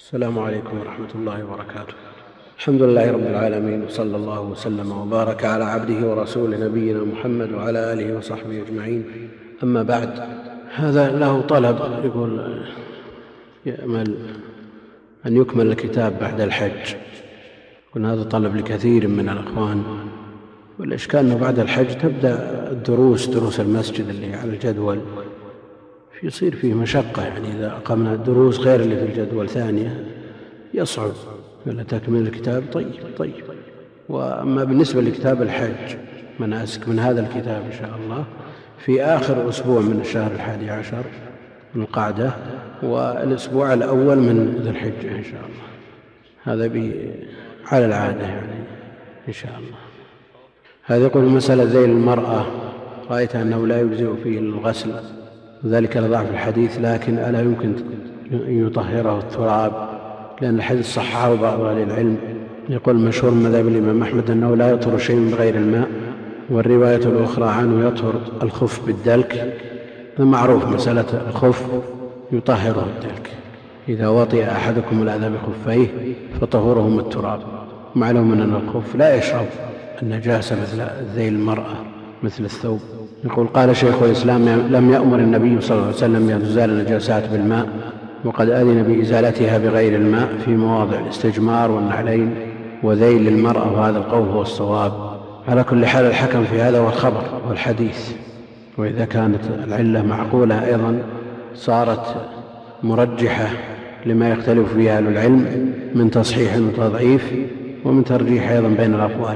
السلام عليكم ورحمة الله وبركاته. الحمد لله رب العالمين، وصلى الله وسلم وبارك على عبده ورسوله نبينا محمد وعلى آله وصحبه أجمعين. أما بعد، هذا له طلب، يقول يأمل أن يكمل الكتاب بعد الحج. قلنا هذا طلب لكثير من الأخوان، والإشكال أنه بعد الحج تبدأ دروس المسجد اللي على الجدول، يصير فيه مشقة. يعني إذا أقمنا الدروس غير اللي في الجدول ثانية يصعب ولا تكمل الكتاب. طيب. وأما بالنسبة لكتاب الحج مناسك من هذا الكتاب إن شاء الله في آخر أسبوع من الشهر 11 من القعدة، والأسبوع الأول من ذي الحجة إن شاء الله. هذا على العادة يعني إن شاء الله. هذا يقول مسألة ذيل المرأة، رأيت أنه لا يجزئ فيه الغسل، ذلك لضعف الحديث، لكن ألا يمكن أن يطهره التراب؟ لأن الحديث صححه بعض أهل العلم. يقول مشهور مذهب الإمام أحمد أنه لا يطهر شيء من غير الماء، والرواية الأخرى عنه يطهر الخف بالدلك. معروف مسألة الخف يطهره الدلك، إذا وطئ أحدكم الأذى بخفيه فطهورهم التراب. معلوم أن الخف لا يشرب النجاسة مثل ذيل المرأة مثل الثوب. يقول قال شيخ الإسلام لم يأمر النبي صلى الله عليه وسلم أن تزال النجاسات بالماء، وقد أذن بإزالتها بغير الماء في مواضع الاستجمار والنعلين وذيل المرأة، وهذا القول هو الصواب. على كل حال الحكم في هذا والخبر والحديث، وإذا كانت العلة معقولة أيضا صارت مرجحة لما يختلف فيها أهل العلم من تصحيح وتضعيف ومن ترجيح أيضا بين الأقوال.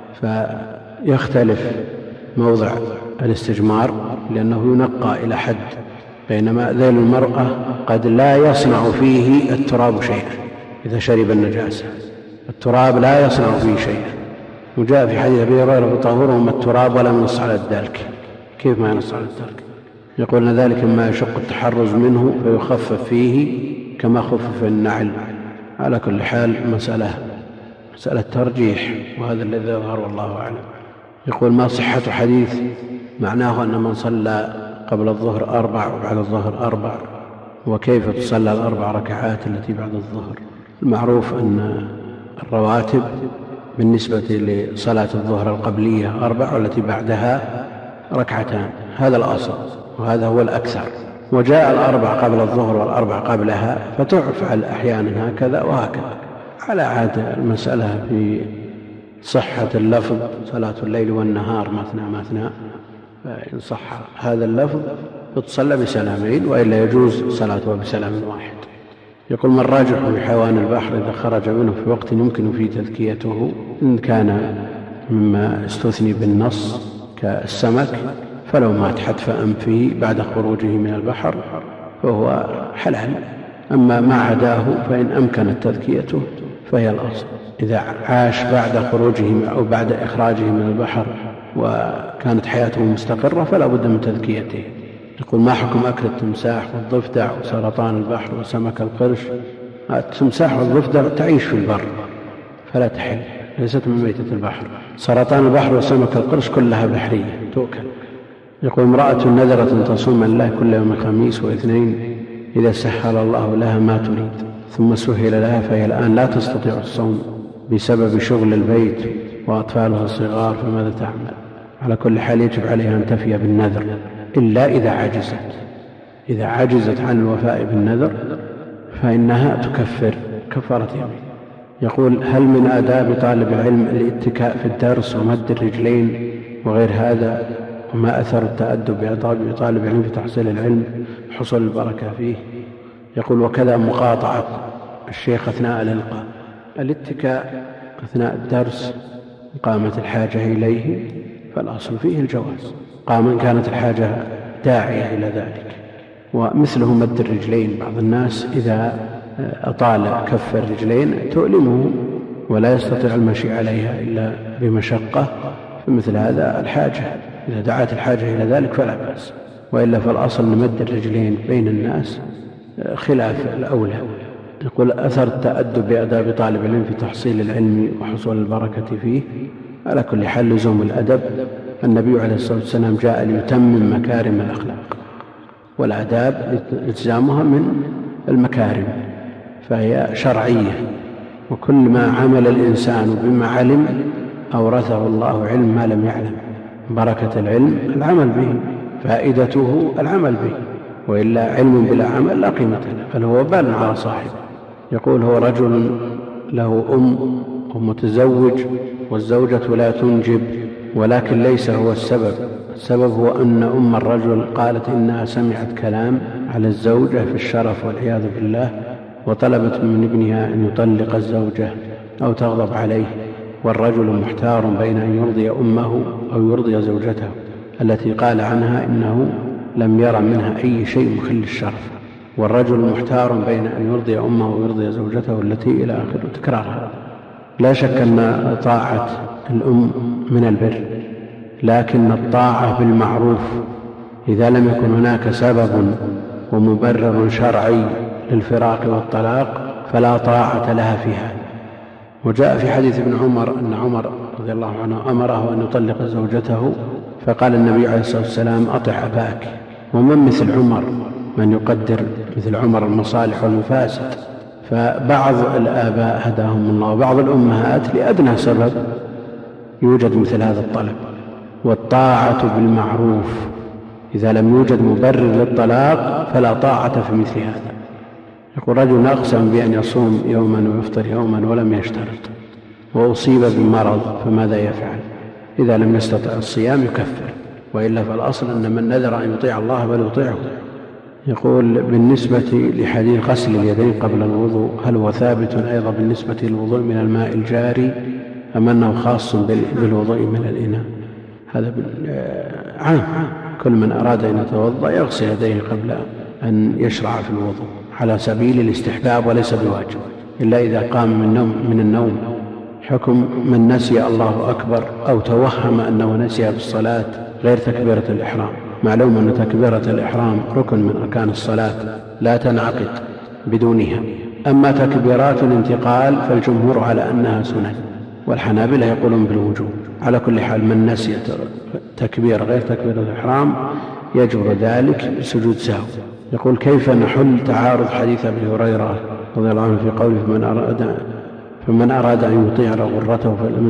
فيختلف موضع الاستجمار لأنه ينقى إلى حد، بينما ذيل المرأة قد لا يصنع فيه التراب شيئا. إذا شرب النجاسة التراب لا يصنع فيه شيئا، وجاء في حديث أبي هريرة طهورهم التراب ولم ينص على الدلك. كيف ما ينص على الدلك؟ يقولون ذلك ما يشق التحرز منه فيخفف فيه كما خفف النعل. على كل حال مسألة ترجيح، وهذا الذي يظهر والله أعلم. يقول ما صحة حديث معناه أن من صلى قبل الظهر 4 وبعد الظهر 4، وكيف تصلى 4 ركعات التي بعد الظهر؟ المعروف أن الرواتب بالنسبة لصلاة الظهر القبلية 4، والتي بعدها 2 هذا الأصل وهذا هو الأكثر. وجاء 4 قبل الظهر و4 قبلها، فتفعل أحيانا هكذا وهكذا على عادة. المسألة في صحة اللفظ صلاة الليل والنهار مثنى، فإن صح هذا اللفظ فتصلى بسلامين، وإلا يجوز صلاتها بسلام واحد. يقول ما الراجح في حيوان البحر إذا خرج منه في وقت يمكن فيه تذكيته؟ إن كان مما استثني بالنص كالسمك فلو مات حتف أنفه بعد خروجه من البحر فهو حلال، أما ما عداه فإن أمكنت تذكيته فهي الأصل. إذا عاش بعد خروجه أو بعد إخراجه من البحر وكانت حياته مستقرة فلا بد من تذكيته. يقول ما حكم أكل التمساح والضفدع وسرطان البحر وسمك القرش؟ التمساح والضفدع تعيش في البر فلا تحل، ليست من ميتة البحر. سرطان البحر وسمك القرش كلها بحرية تؤكل. يقول امرأة نذرت تصوم لله كل يوم خميس واثنين إذا سهل الله لها ما تريد، ثم سهل لها فهي الآن لا تستطيع الصوم بسبب شغل البيت وأطفالها الصغار، فماذا تعمل؟ على كل حال يجب عليها أن تفي بالنذر، إلا إذا عجزت عن الوفاء بالنذر فإنها تكفر كفارة يمين. يقول هل من آداب طالب العلم الاتكاء في الدرس ومد الرجلين وغير هذا؟ وما أثر التأدب بطالب العلم في تحصيل العلم حصول البركة فيه؟ يقول وكذا مقاطعة الشيخ أثناء الإلقاء. الاتكاء أثناء الدرس قامت الحاجة إليه فالأصل فيه الجواز، قام كانت الحاجة داعية إلى ذلك. ومثله مد الرجلين، بعض الناس إذا أطال كف الرجلين تؤلمه ولا يستطيع المشي عليها إلا بمشقة، فمثل هذا الحاجة إذا دعت الحاجة إلى ذلك فلا بأس، وإلا فالأصل مد الرجلين بين الناس خلاف الأولى. يقول أثر التأدب بآداب طالب العلم في تحصيل العلم وحصول البركة فيه؟ على كل حال لزوم الأدب. النبي عليه الصلاة والسلام جاء ليتمم مكارم الأخلاق، والآداب إلزامها من المكارم، فهي شرعية، وكل ما عمل الإنسان بما علم أورثه الله علم ما لم يعلم. بركة العلم العمل به، فائدته العمل به، وإلا علم بلا عمل لا قيمة له، بل هو وبال على صاحبه. يقول هو رجل له ومتزوج والزوجة لا تنجب، ولكن ليس هو السبب. السبب هو أن أم الرجل قالت إنها سمعت كلام على الزوجة في الشرف والعياذ بالله، وطلبت من ابنها أن يطلق الزوجة أو تغضب عليه، والرجل محتار بين أن يرضي أمه أو يرضي زوجته التي قال عنها إنه لم يرى منها أي شيء مخل الشرف، والرجل محتار بين أن يرضي أمه ويرضي زوجته التي إلى آخره تكرارها. لا شك أن طاعة الأم من البر، لكن الطاعة بالمعروف إذا لم يكن هناك سبب ومبرر شرعي للفراق والطلاق فلا طاعة لها في هذا. وجاء في حديث ابن عمر أن عمر رضي الله عنه أمره أن يطلق زوجته، فقال النبي عليه الصلاة والسلام أطع أباك. ومن مثل عمر من يقدر مثل عمر المصالح والمفاسد؟ فبعض الآباء هداهم الله وبعض الأمهات لأدنى سبب يوجد مثل هذا الطلب. والطاعة بالمعروف إذا لم يوجد مبرر للطلاق فلا طاعة في مثل هذا. يقول رجل أقسم بأن يصوم يوما ويفطر يوما ولم يشترط، وأصيب بمرض، فماذا يفعل؟ إذا لم يستطع الصيام يكفر، وإلا فالأصل أن من نذر أن يطيع الله فليطيعه. يقول بالنسبة لحديث غسل اليدين قبل الوضوء، هل هو ثابت أيضا بالنسبة للوضوء من الماء الجاري أم أنه خاص بالوضوء من الإناء؟ هذا عام، كل من أراد أن يتوضأ يغسل يديه قبل أن يشرع في الوضوء على سبيل الاستحباب وليس بواجب، إلا إذا قام من النوم حكم من نسي الله أكبر أو توهم أنه نسيها في الصلاة غير تكبيرة الإحرام. معلوم أن تكبيرة الإحرام ركن من أركان الصلاة لا تنعقد بدونها. أما تكبيرات الانتقال فالجمهور على أنها سنن، والحنابلة يقولون بالوجوب. على كل حال من نسي تكبير غير تكبيرة الإحرام يجبر ذلك بسجود سهو. يقول كيف نحل تعارض حديث أبي هريرة رضي الله عنه في قوله فمن أراد أن يطيل غرته فمن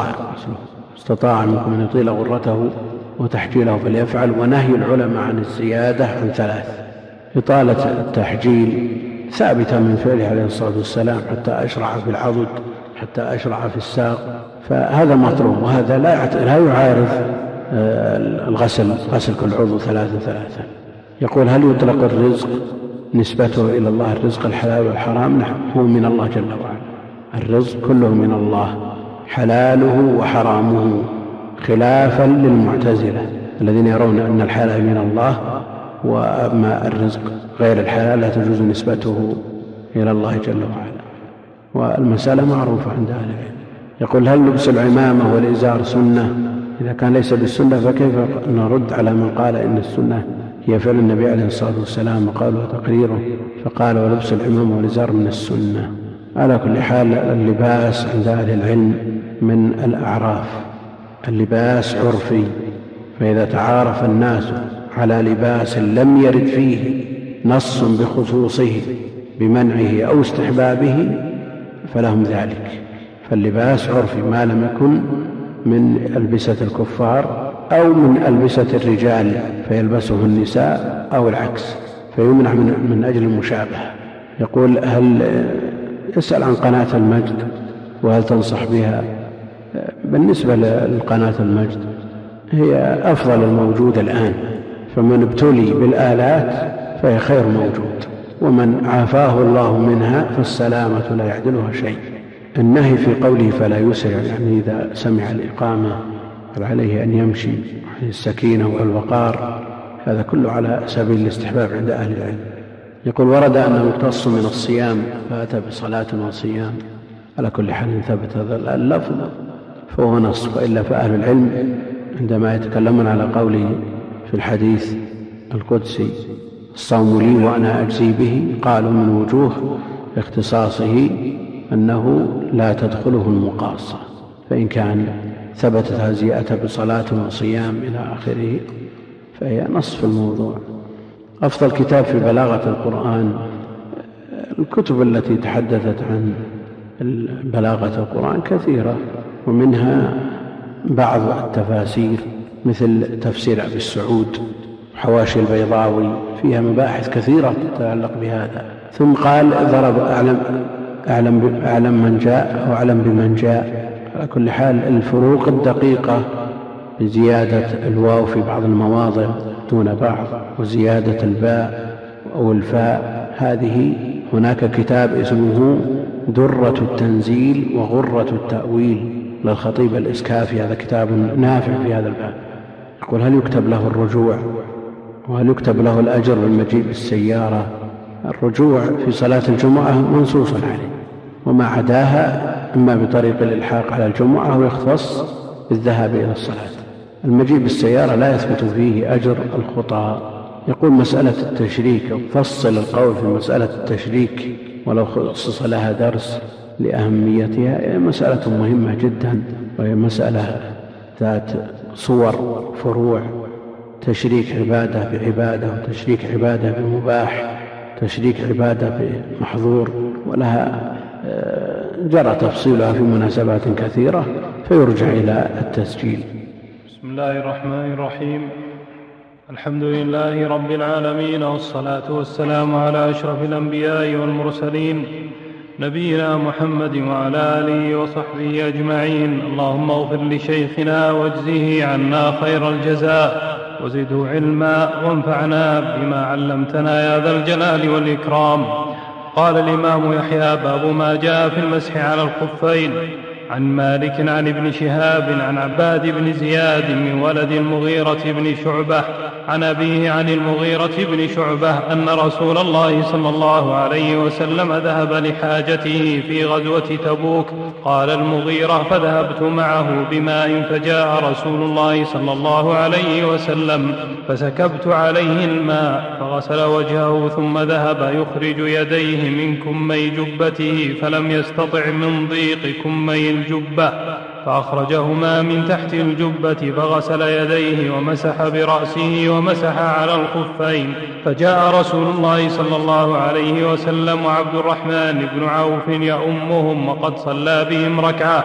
استطاع منكم أن يطيل غرته وتحجيله فليفعل. ونهي العلماء عن الزيادة عن ثلاث: إطالة التحجيل ثابتة من فعله عليه الصلاة والسلام حتى أشرع في العضد، حتى أشرع في الساق، فهذا مطلوب، وهذا لا يعارض غسل كل عضو ثلاثة. يقول هل يطلق الرزق نسبته إلى الله الرزق الحلال والحرام؟ نعم، هو من الله جل وعلا، الرزق كله من الله حلاله وحرامه، خلافا للمعتزلة الذين يرون أن الحلال من الله، وأما الرزق غير الحلال لا تجوز نسبته إلى الله جل وعلا. والمسألة معروفة عند أهل العلم. يقول هل لبس العمامة والإزار سنة؟ إذا كان ليس بالسنة فكيف نرد على من قال إن السنة هي فعل النبي عليه الصلاة والسلام وقوله وتقريره، فقال ولبس العمامة والإزار من السنة. على كل حال اللباس عند أهل العلم من الأعراف، اللباس عرفي، فإذا تعارف الناس على لباس لم يرد فيه نص بخصوصه بمنعه أو استحبابه فلهم ذلك. فاللباس عرفي ما لم يكن من ألبسة الكفار أو من ألبسة الرجال فيلبسه النساء أو العكس، فيمنع من أجل المشابهة. يقول هل يسأل عن قناة المجد وهل تنصح بها؟ بالنسبة للقناة المجد هي أفضل الموجود الآن، فمن ابتلي بالآلات فهي خير موجود، ومن عافاه الله منها فالسلامة لا يعدلها شيء. النهي في قوله فلا يسرع، يعني إذا سمع الإقامة فعليه أن يمشي السكينة والوقار، هذا كله على سبيل الاستحباب عند أهل العلم. يقول ورد أنه يقتص من الصيام فأتى بصلاة وصيام. على كل حال ثبت هذا اللفظ فهو نص، وإلا فأهل العلم عندما يتكلمون على قوله في الحديث القدسي الصوم لي وأنا أجزي به، قالوا من وجوه اختصاصه أنه لا تدخله المقاصة، فإن كان ثبتت هذه أتى بصلاة وصيام إلى آخره فهي نص في الموضوع. أفضل كتاب في بلاغة القرآن الكتب التي تحدثت عن بلاغة القرآن كثيرة، ومنها بعض التفاسير مثل تفسير أبي السعود وحواشي البيضاوي، فيها مباحث كثيرة تتعلق بهذا. ثم قال ضرب أعلم من جاء أو أعلم بمن جاء. على كل حال الفروق الدقيقة بزيادة الواو في بعض المواضع دون بعض، وزيادة الباء أو الفاء، هذه هناك كتاب اسمه درة التنزيل وغرة التأويل للخطيب الإسكافي، هذا كتاب نافع في هذا الباب. يقول هل يكتب له الرجوع وهل يكتب له الأجر بالمجيء بالسيارة؟ الرجوع في صلاة الجمعة منصوص عليه، وما عداها إما بطريق الإلحاق على الجمعة أو يختص بالذهاب إلى الصلاة. المجيء بالسيارة لا يثبت فيه أجر الخطى. يقول مسألة التشريك، فصل القول في مسألة التشريك ولو خصص لها درس لأهميتها، مسألة مهمة جدا، وهي مسألة ذات صور فروع، تشريك عبادة بعبادة، وتشريك عبادة بمباح، تشريك عبادة بمحظور، ولها جرى تفصيلها في مناسبات كثيرة، فيرجع إلى التسجيل. بسم الله الرحمن الرحيم. الحمد لله رب العالمين، والصلاة والسلام على أشرف الأنبياء والمرسلين، نبينا محمد وعلى آله وصحبه أجمعين. اللهم اغفر لشيخنا واجزه عنا خير الجزاء، وزده علما، وانفعنا بما علمتنا يا ذا الجلال والإكرام. قال الإمام يحيى: باب ما جاء في المسح على الخفين. عن مالك عن ابن شهاب عن عباد بن زياد من ولد المغيرة بن شعبة عن أبيه عن المغيرة بن شعبة أن رسول الله صلى الله عليه وسلم ذهب لحاجته في غزوة تبوك. قال المغيرة: فذهبت معه بماء، فجاء رسول الله صلى الله عليه وسلم فسكبت عليه الماء فغسل وجهه، ثم ذهب يخرج يديه من كمي جبته، فلم يستطع من ضيق كمي الجبة فأخرجهما من تحت الجبة، فغسل يديه ومسح برأسه ومسح على الخفين. فجاء رسول الله صلى الله عليه وسلم وعبد الرحمن بن عوف يؤمهم، وقد صلى بهم ركعة،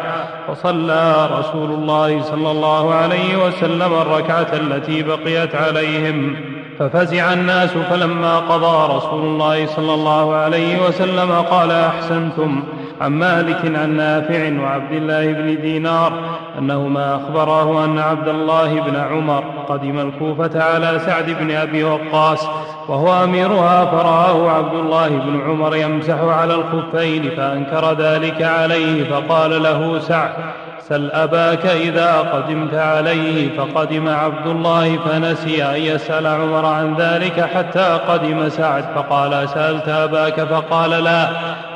فصلى رسول الله صلى الله عليه وسلم الركعة التي بقيت عليهم، ففزع الناس. فلما قضى رسول الله صلى الله عليه وسلم قال: أحسنتم. عن مالك عن نافع وعبد الله بن دينار أنهما أخبراه أن عبد الله بن عمر قدم الكوفة على سعد بن أبي وقاص وهو أميرها، فرآه عبد الله بن عمر يمسح على الخفين فأنكر ذلك عليه، فقال له سعد: سل أباك إذا قدمت عليه. فقدم عبد الله فنسي أن يسأل عمر عن ذلك حتى قدم سعد، فقال: سألت أباك؟ فقال: لا.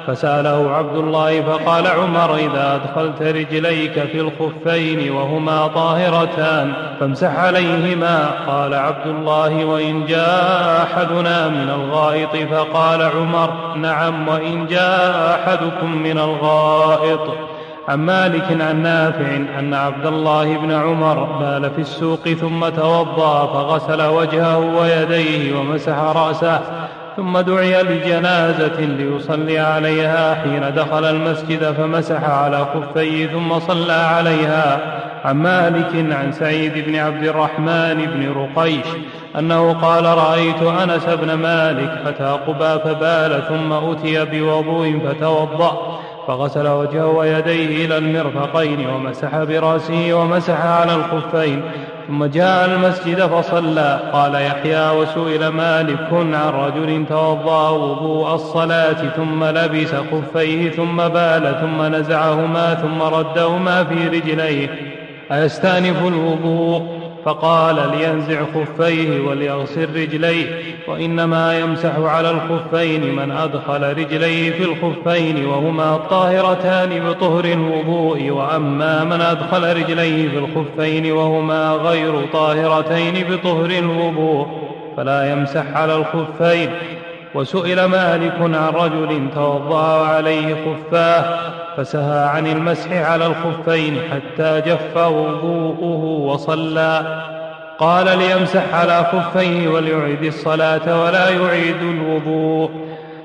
فسأله عبد الله فقال عمر: إذا أدخلت رجليك في الخفين وهما طاهرتان فامسح عليهما. قال عبد الله: وإن جاء أحدنا من الغائط؟ فقال عمر: نعم، وإن جاء أحدكم من الغائط. عن مالك عن نافع أن عبد الله بن عمر بال في السوق ثم توضأ فغسل وجهه ويديه ومسح رأسه، ثم دعي لجنازة ليصلي عليها حين دخل المسجد فمسح على خفيه ثم صلى عليها. عن مالك عن سعيد بن عبد الرحمن بن رقيش أنه قال: رأيت أنس بن مالك أتى قباء فبال، ثم أتي بوضوء فتوضأ فغسل وجهه ويديه إلى المرفقين ومسح برأسه ومسح على الخفين، ثم جاء المسجد فصلى. قال يحيى: وسئل مالك عن رجل توضأ وضوء الصلاة ثم لبس خفيه ثم بال ثم نزعهما ثم ردهما في رجليه أيستأنف الوضوء؟ فقال: لينزع خفيه وليغسل رجليه، وإنما يمسح على الخفين من أدخل رجليه في الخفين وهما طاهرتان بطهر الوضوء، وأما من أدخل رجليه في الخفين وهما غير طاهرتين بطهر الوضوء فلا يمسح على الخفين. وسئل مالك عن رجل توضأ عليه خفاه فسهى عن المسح على الخفين حتى جف وضوءه وصلى، قال: ليمسح على خفيه وليعيد الصلاة ولا يعيد الوضوء.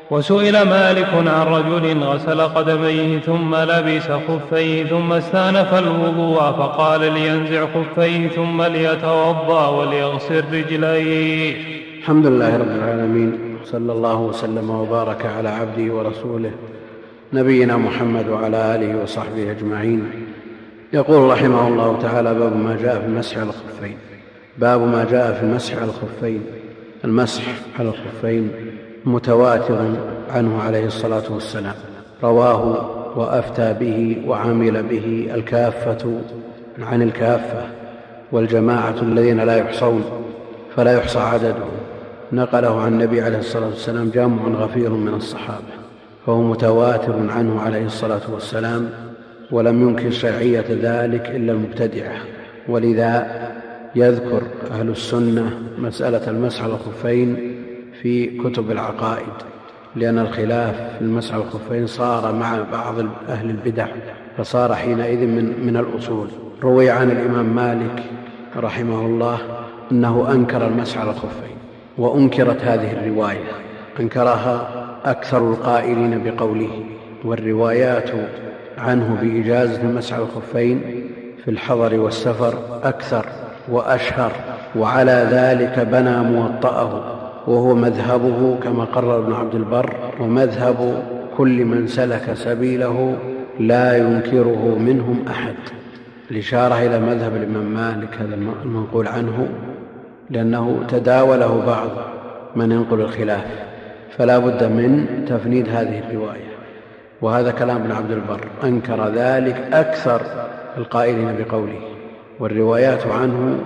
وسئل مالك عن رجل غسل قدميه ثم لبس خفيه ثم استأنف الوضوء فقال لينزع خفيه ثم ليتوضأ وليغسل رجليه. الحمد لله رب العالمين، صلى الله وسلم وبارك على عبده ورسوله نبينا محمد وعلى آله وصحبه أجمعين. يقول رحمه الله تعالى: باب ما جاء في المسح على الخفين. باب ما جاء في المسح على الخفين. المسح على الخفين متواتر عنه عليه الصلاة والسلام، رواه وأفتى به وعمل به الكافة عن الكافة والجماعة الذين لا يحصون فلا يحصى عددهم، نقله عن النبي عليه الصلاة والسلام جمع غفير من الصحابة، فهو متواتر عنه عليه الصلاة والسلام، ولم ينكر شرعية ذلك إلا المبتدعة. ولذا يذكر أهل السنة مسألة المسح على الخفين في كتب العقائد، لأن الخلاف في المسح على الخفين صار مع بعض أهل البدع، فصار حينئذ من الأصول. روي عن الإمام مالك رحمه الله أنه أنكر المسح على الخفين، وأنكرت هذه الرواية، أنكرها أكثر القائلين بقوله، والروايات عنه بإجازة المسح على الخفين في الحضر والسفر أكثر وأشهر، وعلى ذلك بنى موطأه، وهو مذهبه كما قرر ابن عبد البر، ومذهب كل من سلك سبيله لا ينكره منهم أحد. الإشارة إلى مذهب الإمام مالك هذا المنقول عنه، لأنه تداوله بعض من ينقل الخلاف، فلا بد من تفنيد هذه الرواية، وهذا كلام ابن عبد البر، أنكر ذلك أكثر القائلين بقوله. والروايات عنه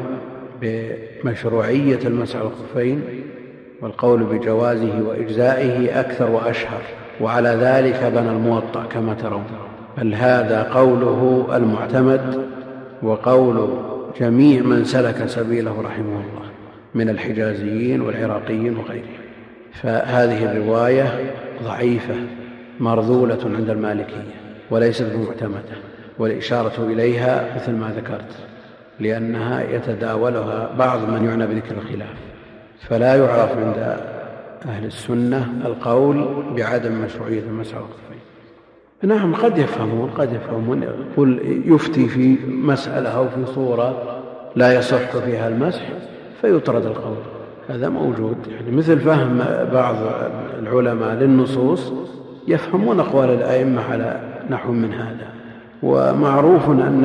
بمشروعية المسح على الخفين والقول بجوازه وإجزائه أكثر وأشهر، وعلى ذلك بنى الموطأ كما ترون. بل هذا قوله المعتمد وقول جميع من سلك سبيله رحمه الله من الحجازيين والعراقيين وغيرهم. فهذه الرواية ضعيفة مرذولة عند المالكية وليست بمعتمدة، والإشارة إليها مثل ما ذكرت لأنها يتداولها بعض من يعنى بذكر الخلاف، فلا يعرف عند أهل السنة القول بعدم مشروعية المسح على الخفين. نعم، قد يفهمون يقول يفتي في مسألة أو في صورة لا يصح فيها المسح فيطرد القول، هذا موجود، يعني مثل فهم بعض العلماء للنصوص يفهمون أقوال الأئمة على نحو من هذا. ومعروف أن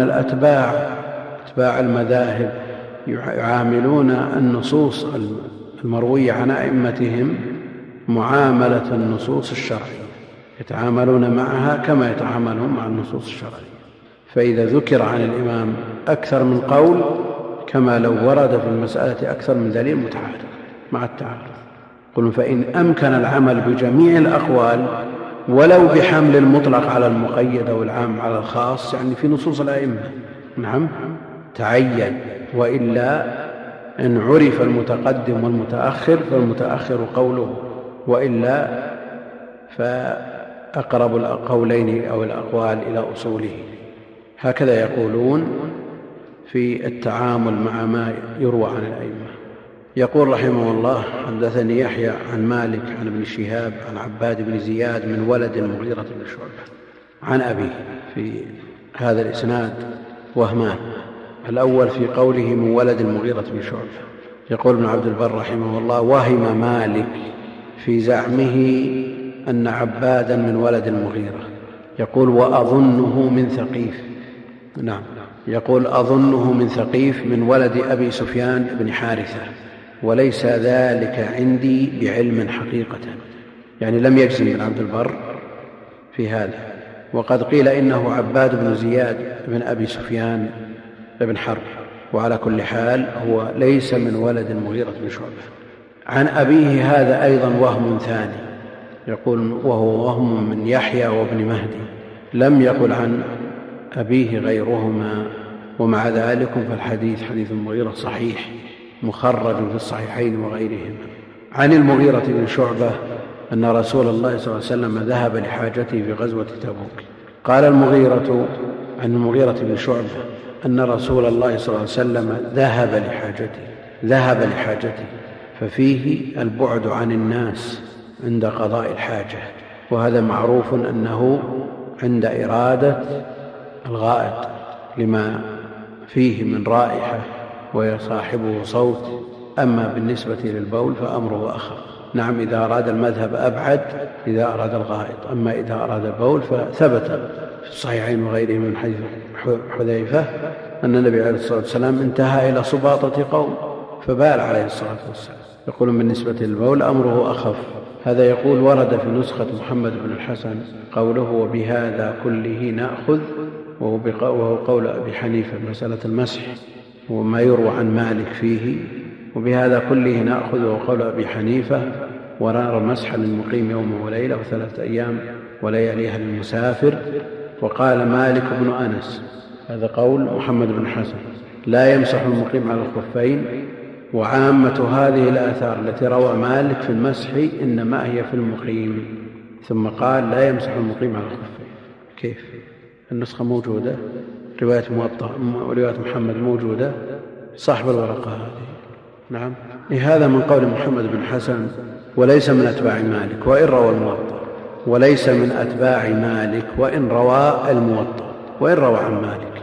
أتباع المذاهب يعاملون النصوص المروية عن أئمتهم معاملة النصوص الشرعية، يتعاملون معها كما يتعاملون مع النصوص الشرعية. فإذا ذكر عن الإمام أكثر من قول كما لو ورد في المسألة أكثر من دليل متعارض مع التعارض، قل فإن أمكن العمل بجميع الأقوال ولو بحمل المطلق على المقيد أو العام على الخاص، يعني في نصوص الأئمة، نعم تعين، وإلا إن عرف المتقدم والمتأخر فالمتأخر قوله، وإلا فأقرب القولين أو الأقوال إلى أصوله. هكذا يقولون في التعامل مع ما يروى عن الأئمة. يقول رحمه الله: حدثني يحيى عن مالك عن ابن شهاب عن عباد بن زياد من ولد المغيرة بن شعبة عن أبيه. في هذا الإسناد وهمان، الأول في قوله من ولد المغيرة بن شعبة. يقول ابن عبد البر رحمه الله: وهم مالك في زعمه أن عبادا من ولد المغيرة. يقول: وأظنه من ثقيف. نعم، يقول: أظنه من ثقيف من ولد أبي سفيان بن حارثة، وليس ذلك عندي بعلم حقيقة، يعني لم يجزم ابن عبد البر في هذا. وقد قيل إنه عباد بن زياد بن أبي سفيان بن حرب، وعلى كل حال هو ليس من ولد المغيرة بن شعبة. عن أبيه هذا أيضا وهم ثاني، يقول وهو وهم من يحيى وابن مهدي، لم يقل عن أبيه غيرهما. ومع ذلك فالحديث حديث المغيرة صحيح مخرج في الصحيحين وغيرهما. عن المغيرة بن شعبة أن رسول الله صلى الله عليه وسلم ذهب لحاجته في غزوة تبوك. قال المغيرة عن المغيرة بن شعبة أن رسول الله صلى الله عليه وسلم ذهب لحاجته، ففيه البعد عن الناس عند قضاء الحاجة، وهذا معروف أنه عند إرادة الغائط لما فيه من رائحة ويصاحبه صوت. أما بالنسبة للبول فأمره أخف. نعم إذا أراد المذهب أبعد إذا أراد الغائط، أما إذا أراد البول فثبت في الصحيحين وغيره من حديث حذيفة أن النبي عليه الصلاة والسلام انتهى إلى سباطة قوم فبال عليه الصلاة والسلام. يقول بالنسبة للبول أمره أخف. هذا يقول ورد في نسخة محمد بن الحسن قوله وبهذا كله نأخذ، وهو قول أبي حنيفة مسألة المسح وما يروى عن مالك فيه. وبهذا كله نأخذ وهو قول أبي حنيفة، ونرى المسح للمقيم يوم وليلة و3 أيام ولياليها للمسافر. وقال مالك بن أنس، هذا قول محمد بن الحسن، لا يمسح المقيم على الخفين. وعامة هذه الآثار التي روى مالك في المسح إنما هي في المقيم. ثم قال لا يمسح المقيم على الخفين. كيف؟ النسخة موجودة، رواية موطأ ورواية محمد موجودة، صاحب الورقة هذه. نعم هذا من قول محمد بن حسن وليس من أتباع مالك وإن روى الموطأ، وليس من أتباع مالك وإن روى الموطأ وإن روى عن مالك.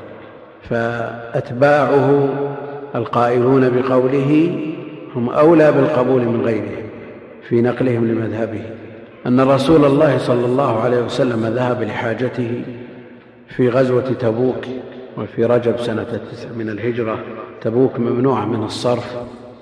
فأتباعه القائلون بقوله هم أولى بالقبول من غيرهم في نقلهم لمذهبه. أن رسول الله صلى الله عليه وسلم ذهب لحاجته في غزوة تبوك وفي رجب سنة 9 من الهجرة. تبوك ممنوعة من الصرف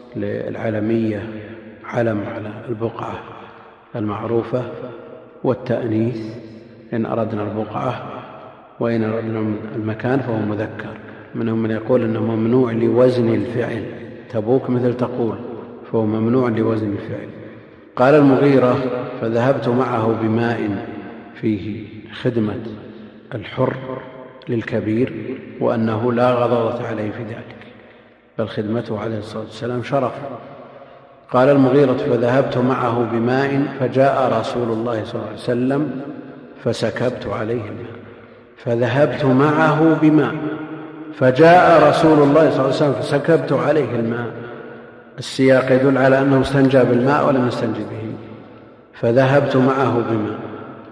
للعلمية، علم على البقعة المعروفة، والتأنيث إن أردنا البقعة، وإن أردنا المكان فهو مذكر. منهم من يقول أنه ممنوع لوزن الفعل، تبوك مثل تقول، فهو ممنوع لوزن الفعل. قال المغيرة فذهبت معه بماء فيه خدمة الحر للكبير، وأنه لا غضاضة عليه في ذلك، بل خدمته عليه الصلاة والسلام شرف. قال المغيرة فذهبت معه بماء فجاء رسول الله صلى الله عليه وسلم فسكبت عليه الماء. فذهبت معه بماء فجاء رسول الله صلى الله عليه وسلم فسكبت عليه الماء. السياق يدل على أنه استنجى بالماء ولم يستنجي به. فذهبت معه بماء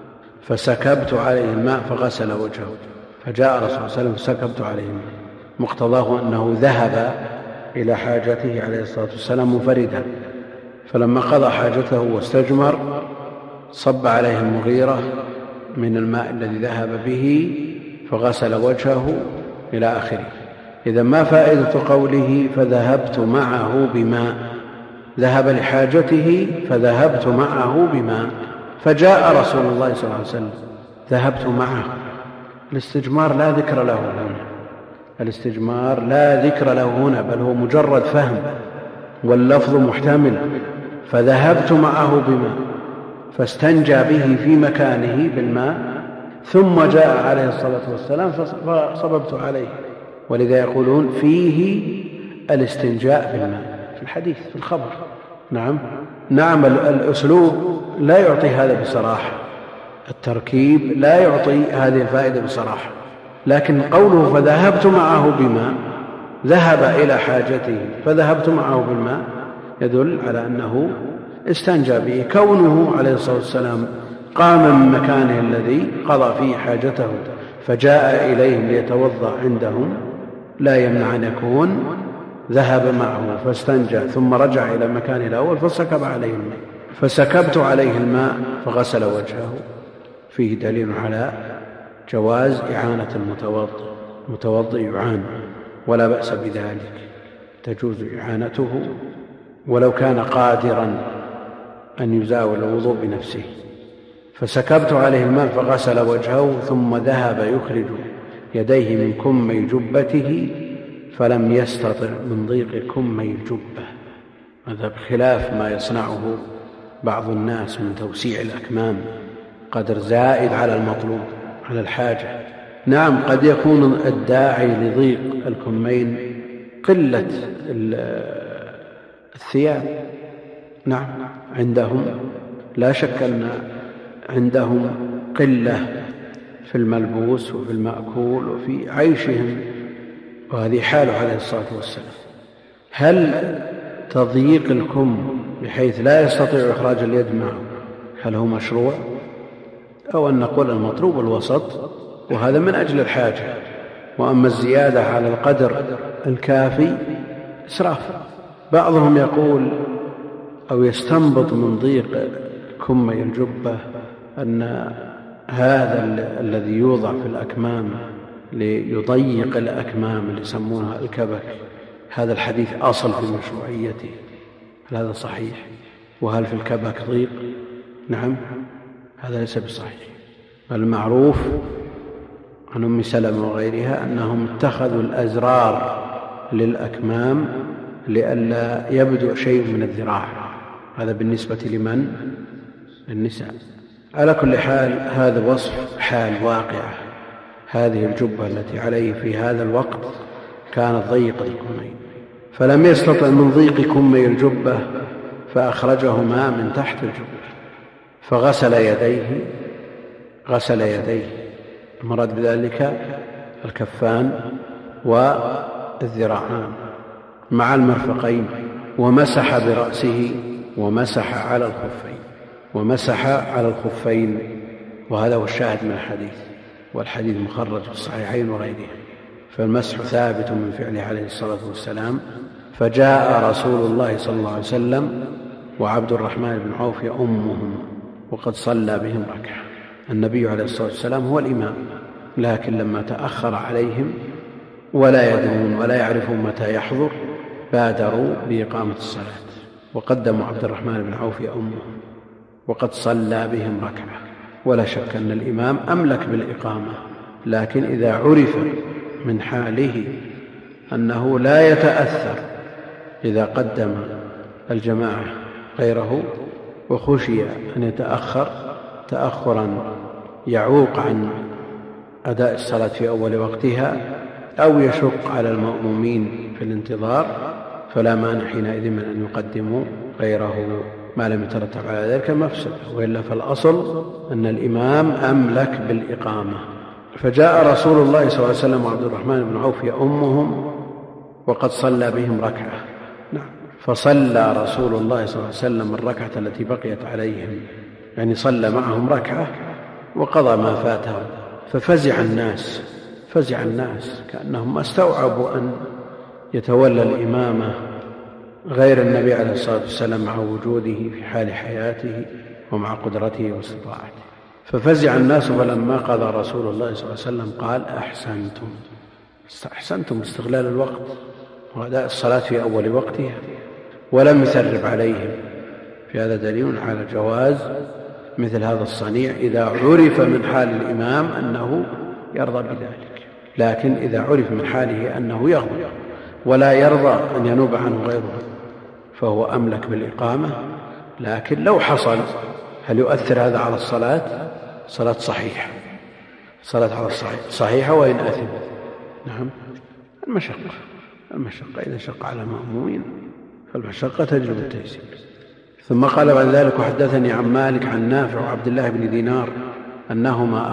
فسكبت عليه الماء فغسل وجهه. فجاء رسول الله صلى الله عليه وسلم فسكبت عليه الماء. مقتضاه أنه ذهب إلى حاجته عليه الصلاة والسلام منفردا. فلما قضى حاجته واستجمر صب عليه المغيرة من الماء الذي ذهب به فغسل وجهه إلى آخره. إذا ما فائدة قوله فذهبت معه بماء؟ ذهب لحاجته فذهبت معه بماء، فجاء رسول الله صلى الله عليه وسلم ذهبت معه. الاستجمار لا ذكر له هنا، الاستجمار لا ذكر له هنا، بل هو مجرد فهم واللفظ محتمل. فذهبت معه بماء فاستنجى به في مكانه بالماء، ثم جاء عليه الصلاة والسلام فصببت عليه. ولذا يقولون فيه الاستنجاء بالماء في الحديث في الخبر. نعم الأسلوب لا يعطي هذا بصراحة، التركيب لا يعطي هذه الفائدة بصراحة، لكن قوله فذهبت معه بماء، ذهب إلى حاجته فذهبت معه بالماء، يدل على أنه استنجى به. كونه عليه الصلاة والسلام قام من مكانه الذي قضى فيه حاجته فجاء إليهم ليتوضأ عندهم لا يمنع أن يكون ذهب معه فاستنجى ثم رجع إلى مكانه الأول فسكب عليه الماء. فسكبت عليه الماء فغسل وجهه. فيه دليل على جواز إعانة المتوضئ يعان ولا بأس بذلك، تجوز إعانته ولو كان قادرا أن يزاول الوضوء بنفسه. فسكبت عليه الماء فغسل وجهه ثم ذهب يخرج يديه من كمي جبته فلم يستطع من ضيق كمي الجبة. هذا بخلاف ما يصنعه بعض الناس من توسيع الأكمام، قدر زائد على المطلوب على الحاجة. نعم قد يكون الداعي لضيق الكمين قلة الثياب، نعم عندهم لا شك أن عندهم قلة في الملبوس وفي المأكول وفي عيشهم، وهذه حاله عليه الصلاة والسلام. هل تضييق الكم بحيث لا يستطيع إخراج اليد معه هل هو مشروع، أو أن نقول المطلوب الوسط، وهذا من أجل الحاجة. وأما الزيادة على القدر الكافي إسراف. بعضهم يقول أو يستنبط من ضيق كمي الجبة أن هذا الذي يوضع في الأكمام ليضيق الأكمام اللي يسمونها الكبك، هذا الحديث أصل في مشروعيته. هل هذا صحيح؟ وهل في الكبك ضيق؟ نعم، هذا ليس بصحيح. المعروف عن أم سلمة وغيرها أنهم اتخذوا الأزرار للأكمام لئلا يبدو شيء من الذراع. هذا بالنسبة لمن؟ النساء. على كل حال هذا وصف حال واقعة. هذه الجبة التي عليه في هذا الوقت كانت ضيقة الكمين، فلم يستطع من ضيق كمي الجبة فأخرجهما من تحت الجبة فغسل يديه. المراد بذلك الكفان والذراعان مع المرفقين، ومسح برأسه ومسح على الخفين. وهذا هو الشاهد من الحديث، والحديث مخرج في الصحيحين وغيرها. فالمسح ثابت من فعله عليه الصلاة والسلام. فجاء رسول الله صلى الله عليه وسلم وعبد الرحمن بن عوف يؤمهم وقد صلى بهم ركعة. النبي عليه الصلاة والسلام هو الإمام، لكن لما تأخر عليهم ولا يدرون ولا يعرفون متى يحضر بادروا بإقامة الصلاة، وقدموا عبد الرحمن بن عوف يؤمهم وقد صلى بهم ركعة. ولا شك أن الإمام أملك بالإقامة، لكن إذا عرف من حاله أنه لا يتأثر إذا قدم الجماعة غيره، وخشي أن يتأخر تأخرا يعوق عن أداء الصلاة في أول وقتها أو يشق على المأمومين في الانتظار، فلا مانع حينئذ من أن يقدموا غيره ما لم يترتب على ذلك مفسدة. وإلا فالأصل أن الإمام أملك بالإقامة. فجاء رسول الله صلى الله عليه وسلم وعبد الرحمن بن عوف يؤمهم وقد صلى بهم ركعة. فصلى رسول الله صلى الله عليه وسلم الركعة التي بقيت عليهم، يعني صلى معهم ركعة وقضى ما فاتهم. ففزع الناس كأنهم ما استوعبوا أن يتولى الإمامة غير النبي عليه الصلاة والسلام مع وجوده في حال حياته ومع قدرته واستطاعته. ففزع الناس، فلما قضى رسول الله صلى الله عليه وسلم قال أحسنتم استغلال الوقت وأداء الصلاة في أول وقتها، ولم يثرب عليهم. في هذا دليل على جواز مثل هذا الصنيع إذا عرف من حال الإمام أنه يرضى بذلك. لكن إذا عرف من حاله أنه يغضب ولا يرضى أن ينوب عنه غيره فهو أملك بالإقامة. لكن لو حصل هل يؤثر هذا على الصلاة؟ صلاة صحيحة، صلاة على صحيحة وإن أثم. نعم، المشقة إذا شق على المأمومين فالمشقة تجلب التيسير. ثم قال بعد ذلك: وحدثني عن مالك عن نافع وعبد الله بن دينار أنهما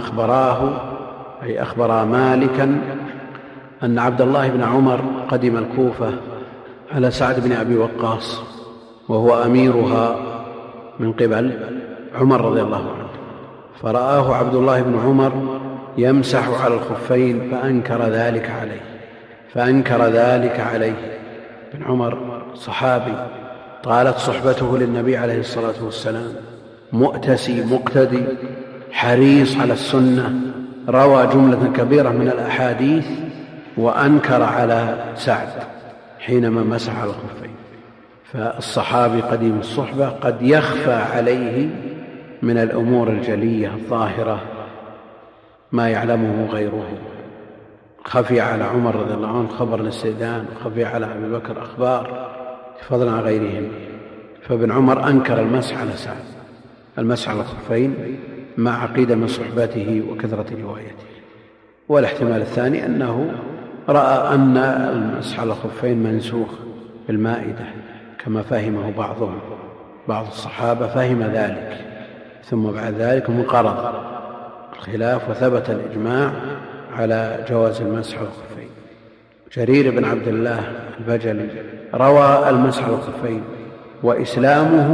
أخبرا مالكا أن عبد الله بن عمر قدم الكوفة على سعد بن أبي وقاص وهو أميرها من قبل عمر رضي الله عنه، فرآه عبد الله بن عمر يمسح على الخفين فأنكر ذلك عليه. بن عمر صحابي طالت صحبته للنبي عليه الصلاة والسلام، مؤتسي مقتدي حريص على السنة، روى جملة كبيرة من الأحاديث، وأنكر على سعد حينما مسح على الخفين. فالصحابي قديم الصحبة قد يخفى عليه من الأمور الجلية الظاهرة ما يعلمه غيره. خفي على عمر رضي الله عنه خبر الاستئذان، وخفي على أبي بكر أخبار فضلا عن غيرهم. فابن عمر أنكر المسح على سعد، المسح على الخفين مع قدم صحبته وكثرة روايته. والاحتمال الثاني أنه رأى أن المسح على الخفين منسوخ بالمائدة كما فهمه بعض الصحابة فهم ذلك، ثم بعد ذلك انقرض الخلاف وثبت الإجماع على جواز المسح على الخفين. جرير بن عبد الله البجلي روى المسح على الخفين، وإسلامه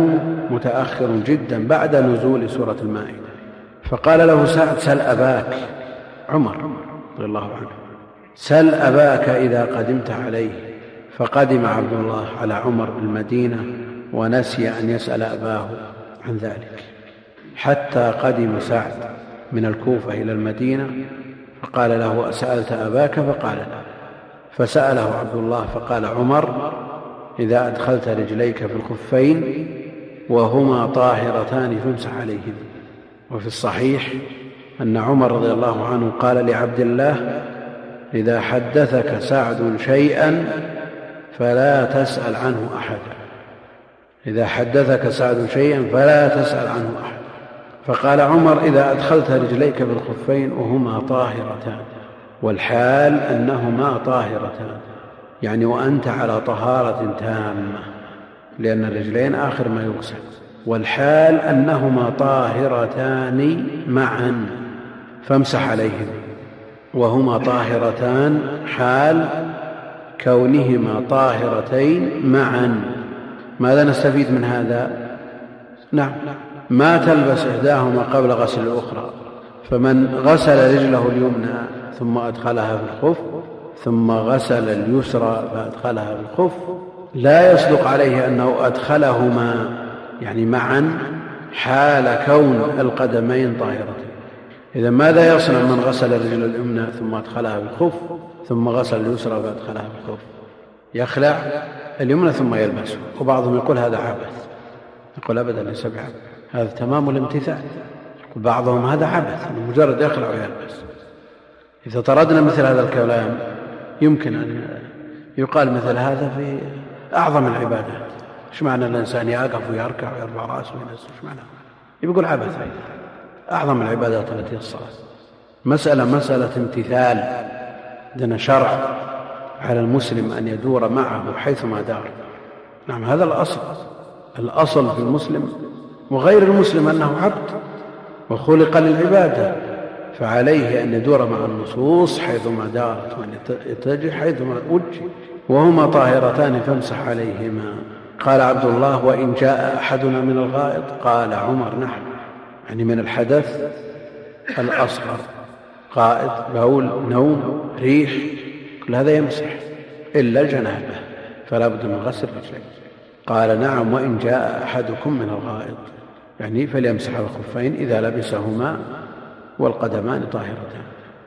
متأخر جدا بعد نزول سورة المائدة. فقال له سعد: سل أباك، عمر رضي الله عنه، سل أباك إذا قدمت عليه. فقدم عبد الله على عمر بالمدينة ونسي أن يسأل أباه عن ذلك، حتى قدم سعد من الكوفة إلى المدينة، فقال له: أسألت أباك؟ فقال لا. فسأله عبد الله فقال عمر: إذا أدخلت رجليك في الخفين وهما طاهرتان فامسح عليهم. وفي الصحيح أن عمر رضي الله عنه قال لعبد الله: إذا حدثك سعد شيئا فلا تسأل عنه أحدا، إذا حدثك سعد شيئا فلا تسأل عنه أحدا. فقال عمر: إذا أدخلت رجليك في الخفين وهما طاهرتان، والحال أنهما طاهرتان، يعني وأنت على طهارة تامة، لأن الرجلين آخر ما يغسل، والحال أنهما طاهرتان معا، فامسح عليهم. وهما طاهرتان حال كونهما طاهرتين معا. ماذا نستفيد من هذا؟ نعم، ما تلبس إحداهما قبل غسل الأخرى. فمن غسل رجله اليمنى ثم أدخلها في الخف ثم غسل اليسرى فأدخلها في الخف لا يصدق عليه أنه أدخلهما يعني معا حال كون القدمين طاهرتين. إذا ماذا يصنع من غسل الرجل اليمنى ثم أدخلها في الخف ثم غسل اليسرى فأدخلها في الخف؟ يخلع اليمنى ثم يلبسه. وبعضهم يقول هذا عبث، يقول أبدا ليس بعبث، هذا تمام الامتثال. بعضهم هذا عبث، مجرد يخلع ويلبس. إذا طردنا مثل هذا الكلام يمكن أن يقال مثل هذا في أعظم العبادات. ايش معنى الإنسان يقف ويركع ويرفع رأسه وينزل؟ ايش معنى؟ يقول عبث. أعظم العبادات التي الصلاة مسألة امتثال. عندنا شرع على المسلم أن يدور معه حيثما دار. نعم، هذا الأصل في المسلم وغير المسلم أنه عبد وخلق للعبادة، فعليه أن يدور مع النصوص حيثما دارت وأن يتجه حيثما وجه. وهما طاهرتان فامسح عليهما. قال عبد الله: وإن جاء أحدنا من الغائط؟ قال عمر: نعم، يعني من الحدث الأصغر، غائط، بول، نوم، ريح، كل هذا يمسح إلا الجنابة، فلا بد من غسل رجليه. قال: نعم، وإن جاء أحدكم من الغائط، يعني فليمسح الخفين إذا لبسهما والقدمان طاهرتان،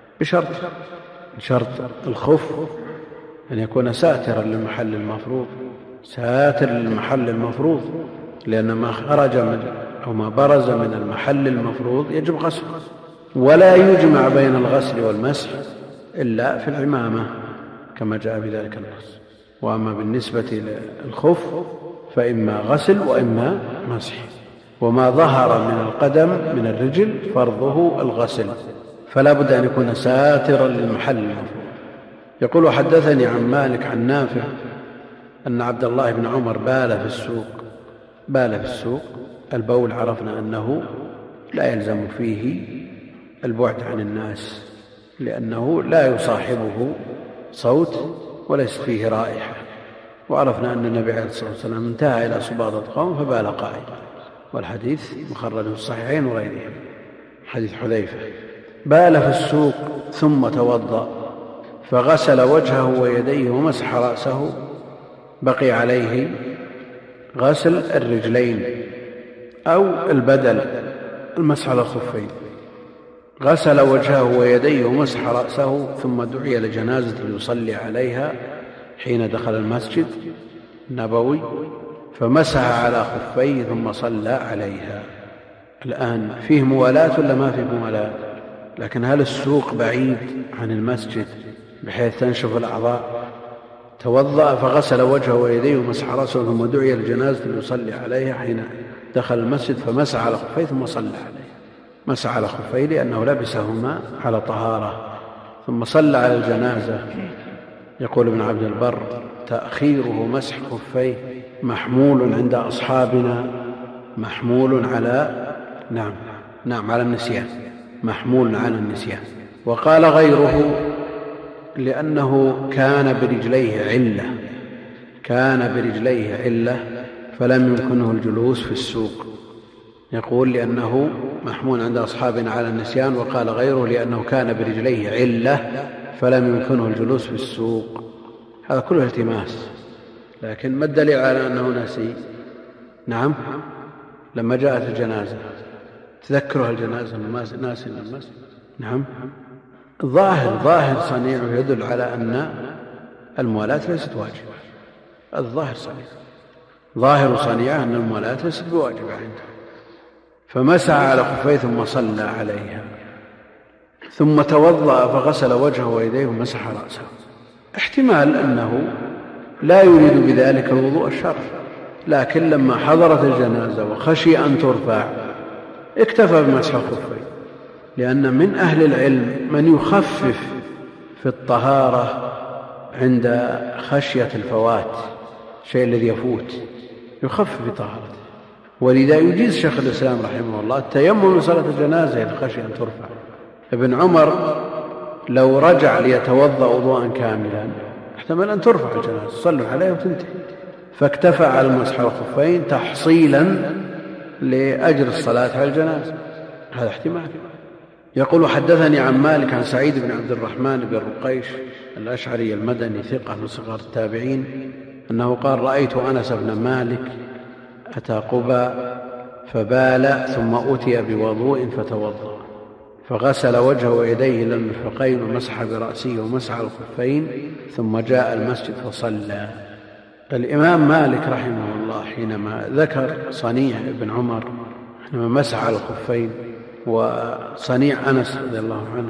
بشرط الخف أن يكون ساترا للمحل المفروض، ساتر للمحل المفروض، لأن ما خرج أو ما برز من المحل المفروض يجب غسله. ولا يجمع بين الغسل والمسح إلا في العمامة كما جاء بذلك النص. وأما بالنسبة للخف فإما غسل وإما مسح. وما ظهر من القدم من الرجل فرضه الغسل، فلا بد أن يكون ساترا للمحل المفروض. يقول: حدثني عن مالك عن نافع أن عبد الله بن عمر بال في السوق. البول عرفنا أنه لا يلزم فيه البعد عن الناس، لأنه لا يصاحبه صوت وليس فيه رائحة. وعرفنا أن النبي عليه الصلاة والسلام انتهى إلى سباطة قوم فبال قائما، والحديث مخرج في الصحيحين وغيرهم، حديث حذيفة. بال في السوق ثم توضأ فغسل وجهه ويديه ومسح رأسه، بقي عليه غسل الرجلين أو البدل، المسح على الخفين. غسل وجهه ويديه ومسح رأسه، ثم دعي لجنازة يصلي عليها حين دخل المسجد النبوي، فمسح على خفيه ثم صلى عليها. الآن فيه موالاة ولا ما فيه موالاة؟ لكن هل السوق بعيد عن المسجد بحيث تنشف الأعضاء؟ توضأ فغسل وجهه ويديه ومسح رأسه، ثم دعي لجنازة يصلي عليها حين دخل المسجد، فمسح على خفيه ثم صلى عليه. مسح على خفيه لأنه لبسهما على طهارة، ثم صلى على الجنازة. يقول ابن عبد البر: تأخيره مسح خفيه محمول عند أصحابنا، محمول على على النسيان، محمول على النسيان. وقال غيره: لأنه كان برجليه علة، فلم يمكنه الجلوس في السوق. يقول لأنه محمول عند أصحابنا على النسيان، وقال غيره لأنه كان برجليه علة فلم يمكنه الجلوس في السوق. هذا كله التماس، لكن ما الدليل على أنه نسي؟ نعم، لما جاءت الجنازة تذكرها الجنازة ناس الناس. نعم، ظاهر صنيعه يدل على أن الموالاة ليست واجبة. الظاهر ظاهر صنيعه أن الموالاة ليست بواجبة عنده، فمسح على خفيه ثم صلى عليها، ثم توضأ فغسل وجهه ويديه ومسح رأسه. احتمال أنه لا يريد بذلك الوضوء الشرعي، لكن لما حضرت الجنازة وخشي أن ترفع اكتفى بمسح الخفين، لأن من أهل العلم من يخفف في الطهارة عند خشية الفوات، الشيء الذي يفوت يخفف في طهارته، ولذا يجيز شيخ الإسلام رحمه الله التيمم من صلاة الجنازة إذا خشي أن ترفع. ابن عمر لو رجع ليتوضأ وضوءا كاملا احتمل أن ترفع الجنازة، صلوا عليه وتنتهي، فاكتفى على مسح الخفين تحصيلا لأجر الصلاة على الجنازة. هذا احتمال. يقول حدثني عن مالك عن سعيد بن عبد الرحمن بن رقيش الأشعري المدني ثقة من صغار التابعين أنه قال رأيت أنس بن مالك أتى قباء فبال ثم أتي بوضوء فتوضأ فغسل وجهه ويديه إلى المرفقين ومسح برأسه ومسح الخفين ثم جاء المسجد فصلى. الإمام مالك رحمه الله حينما ذكر صنيع ابن عمر حينما مسح على الخفين وصنيع أنس رضي الله عنه،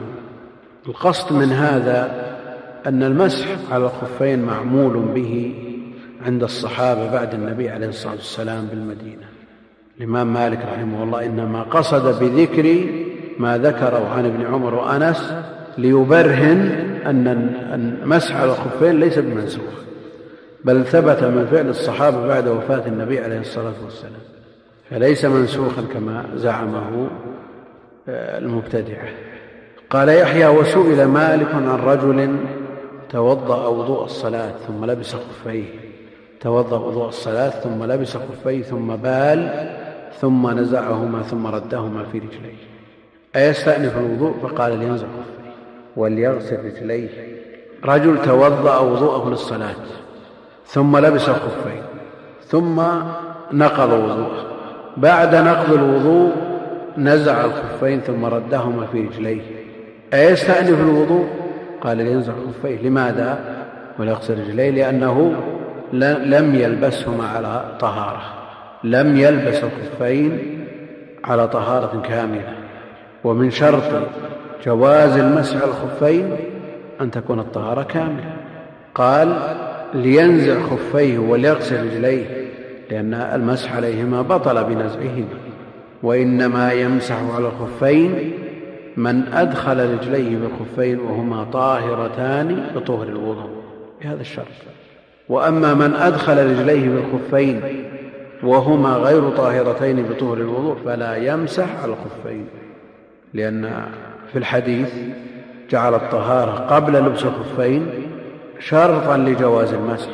القصد من هذا أن المسح على الخفين معمول به عند الصحابة بعد النبي عليه الصلاة والسلام بالمدينة. الإمام مالك رحمه الله إنما قصد بذكر ما ذكره عن ابن عمر وأنس ليبرهن أن المسح على الخفين ليس بمنسوخ، بل ثبت من فعل الصحابة بعد وفاة النبي عليه الصلاة والسلام، فليس منسوخا كما زعمه المبتدعة. قال يحيى وسئل مالك عن رجل توضأ وضوء الصلاة ثم لبس خفيه، توضأ وضوء الصلاة ثم لبس خفيه ثم بال ثم نزعهما ثم ردهما في رجليه، أيستأنف الوضوء؟ فقال لينزع خفيه وليغسل رجليه. رجل توضأ وضوءه للصلاة ثم لبس خفيه ثم نقض وضوءه، بعد نقض الوضوء نزع الخفين ثم ردهما في رجليه، أيستأنف الوضوء؟ قال لينزع خفيه. لماذا وليغسل رجليه؟ لأنه لم يلبسهما على طهارة، لم يلبس الخفين على طهارة كاملة، ومن شرط جواز المسح على الخفين أن تكون الطهارة كاملة. قال لينزع خفيه وليغسل رجليه لأن المسح عليهما بطل بنزعهما، وإنما يمسح على الخفين من أدخل رجليه بالخفين وهما طاهرتان بطهر الوضوء بهذا الشرط. وأما من أدخل رجليه بالخفين وهما غير طاهرتين بطهر الوضوء فلا يمسح على الخفين، لأن في الحديث جعل الطهارة قبل لبس الخفين شرطا لجواز المسح.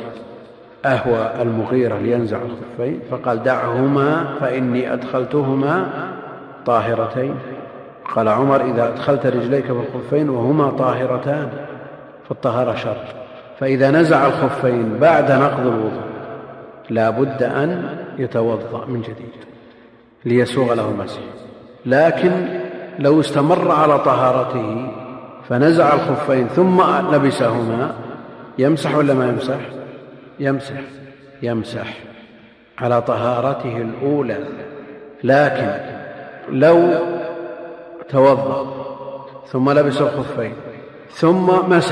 أهوى المغيرة لينزع الخفين فقال دعهما فإني أدخلتهما طاهرتين. قال عمر إذا أدخلت رجليك بالخفين وهما طاهرتان فالطهارة شرط، فإذا نزع الخفين بعد نقض الوضوء لا بد أن يتوضأ من جديد ليسوغ له المسح. لكن لو استمر على طهارته فنزع الخفين ثم لبسهما يمسح ولا ما يمسح؟ يمسح على طهارته الأولى. لكن لو توضأ ثم لبس الخفين ثم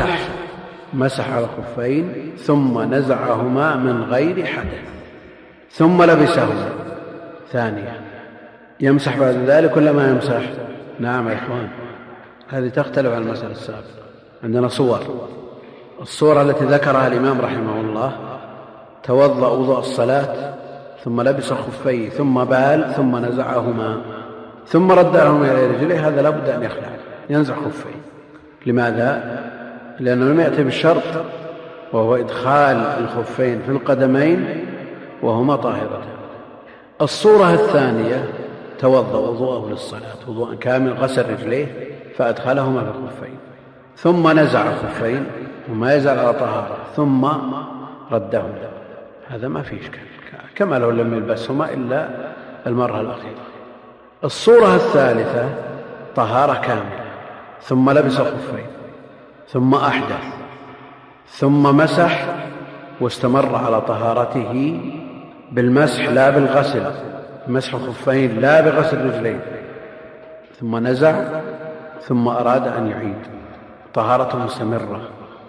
مسح على الخفين ثم نزعهما من غير حدث ثم لبسهما ثانية، يمسح بعد ذلك ولا ما يمسح؟ نعم يا إخوان، هذه تختلف عن المسألة السابقة. عندنا صور، الصورة التي ذكرها الإمام رحمه الله توضأ وضوء الصلاة ثم لبس خفيه ثم بال ثم نزعهما ثم ردهما إلى رجليه، هذا لا بد أن يخلع ينزع خفيه. لماذا؟ لأنه لم يأتي بالشرط وهو إدخال الخفين في القدمين وهما طاهرتان. الصورة الثانية توضأ وضوءه للصلاة وضوءا كامل، غسل رجليه فأدخلهما في الخفين ثم نزع الخفين وما يزال على طهارة ثم ردهما، هذا ما فيه إشكال كما لو لم يلبسهما إلا المرة الأخيرة. الصورة الثالثة طهارة كاملة ثم لبس الخفين ثم أحدث ثم مسح واستمر على طهارته بالمسح لا بالغسل، مسح الخفين لا بغسل رجلين، ثم نزع ثم أراد أن يعيد، طهارته مستمرة.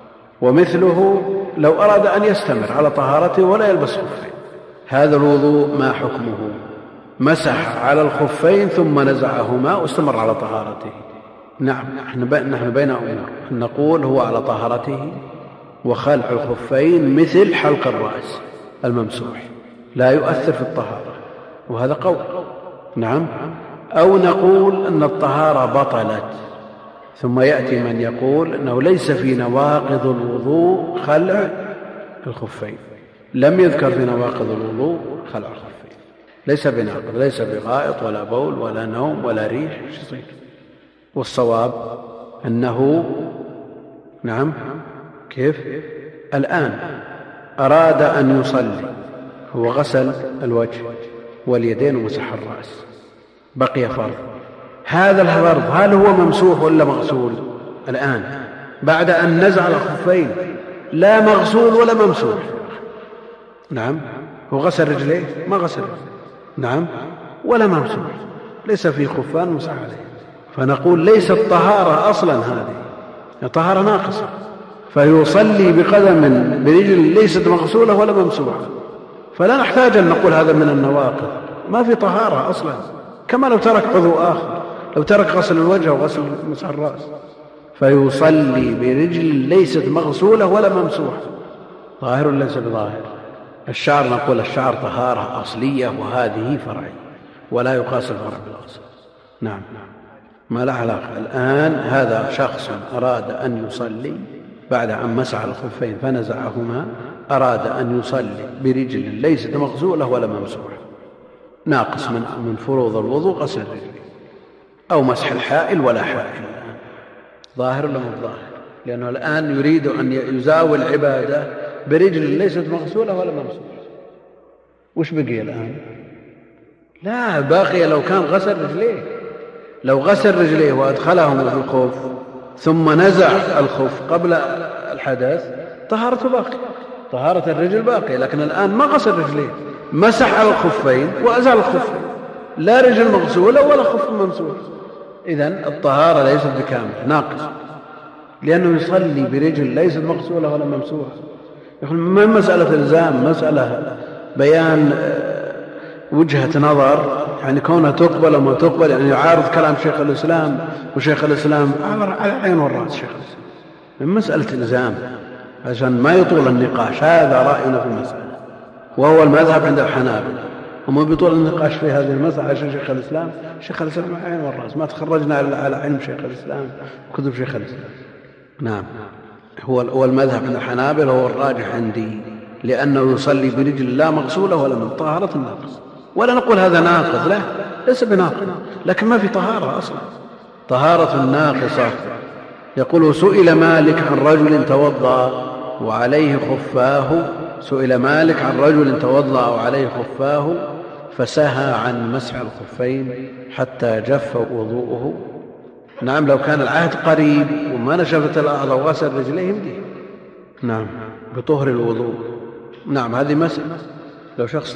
ومثله لو أراد أن يستمر على طهارته ولا يلبس خفين، هذا الوضوء ما حكمه؟ مسح على الخفين ثم نزعهما واستمر على طهارته. نعم، نحن بين أمور، نقول هو على طهارته وخلع الخفين مثل حلق الرأس الممسوح لا يؤثر في الطهارة، وهذا قول. نعم، أو نقول أن الطهارة بطلت، ثم يأتي من يقول أنه ليس في نواقض الوضوء خلع الخفين، لم يذكر في نواقض الوضوء خلع الخفين، ليس بناقض، ليس بغائط ولا بول ولا نوم ولا ريح. والصواب أنه نعم كيف الآن أراد أن يصلي، هو غسل الوجه واليدين ومسح الرأس، بقي فرض، هذا الفرض هل هو ممسوح ولا مغسول؟ الآن بعد أن نزع الخفين لا مغسول ولا ممسوح. نعم، هو غسل رجليه ما غسل، نعم، ولا ممسوح، ليس في خفان مسح عليه، فنقول ليست طهارة أصلا، هذه طهارة ناقصة، فيصلي بقدم برجل ليست مغسولة ولا ممسوحة، فلا نحتاج أن نقول هذا من النواقض، ما في طهارة أصلا، كما لو ترك عضو آخر، لو ترك غسل الوجه وغسل مسح الرأس، فيصلي برجل ليست مغسولة ولا ممسوحة، ظاهر ليس بظاهر. الشعر نقول الشعر طهارة أصلية وهذه فرعية، ولا يقاس الفرع بالأصل. نعم، ما له علاقة. الآن هذا شخص أراد أن يصلي بعد أن مسح الخفين فنزعهما، أراد أن يصلي برجل ليست مغسولة ولا ممسوحة، ناقص من فروض الوضوء غسل الرجل أو مسح الحائل ولا حائل. ظاهر ولا مو ظاهر؟ لأنه الآن يريد أن يزاول العبادة برجل ليست مغسولة ولا ممسوحة. وش بقي الآن؟ لا باقي لو كان غسل رجليه، لو غسل رجليه وأدخلهما في الخف ثم نزع الخف قبل الحدث طهارته باقي، طهارة الرجل باقي، لكن الآن ما غسل رجليه، مسح على الخفين وأزال الخفين، لا رجل مغسولة ولا خف ممسوح، إذن الطهارة ليست بكامل، ناقص، لأنه يصلي برجل ليست مغسولة ولا ممسوحة. ما مسألة إلزام، مسألة بيان وجهة نظر، يعني كونها تقبل وما تقبل، يعني يعارض كلام شيخ الإسلام، وشيخ الإسلام على العين والرأس شيخ الإسلام، من مسألة إلزام عشان ما يطول النقاش. هذا رأينا في المسألة، وهو المذهب عند الحنابلة، وما بيطول النقاش في هذه المسألة عشان شيخ الإسلام، شيخ الإسلام على العين والرأس، ما تخرجنا على علم شيخ الإسلام وكتب شيخ الإسلام. نعم، هو المذهب عند الحنابلة هو الراجح عندي، لأنه يصلي برجل لا مغسولة ولا من طهارة الناقص، ولا نقول هذا ناقض، لا ليس بناقض، لكن ما في طهارة أصلا، طهارة ناقصة. يقول سئل مالك عن رجل توضأ وعليه خفاه، سئل مالك عن رجل توضأ وعليه خفاه فسهى عن مسح الخفين حتى جف وضوءه. نعم، لو كان العهد قريب وما نشفت الأعضاء وغسل رجليه يمديه، نعم، بطهر الوضوء. نعم، هذه مسألة. لو شخص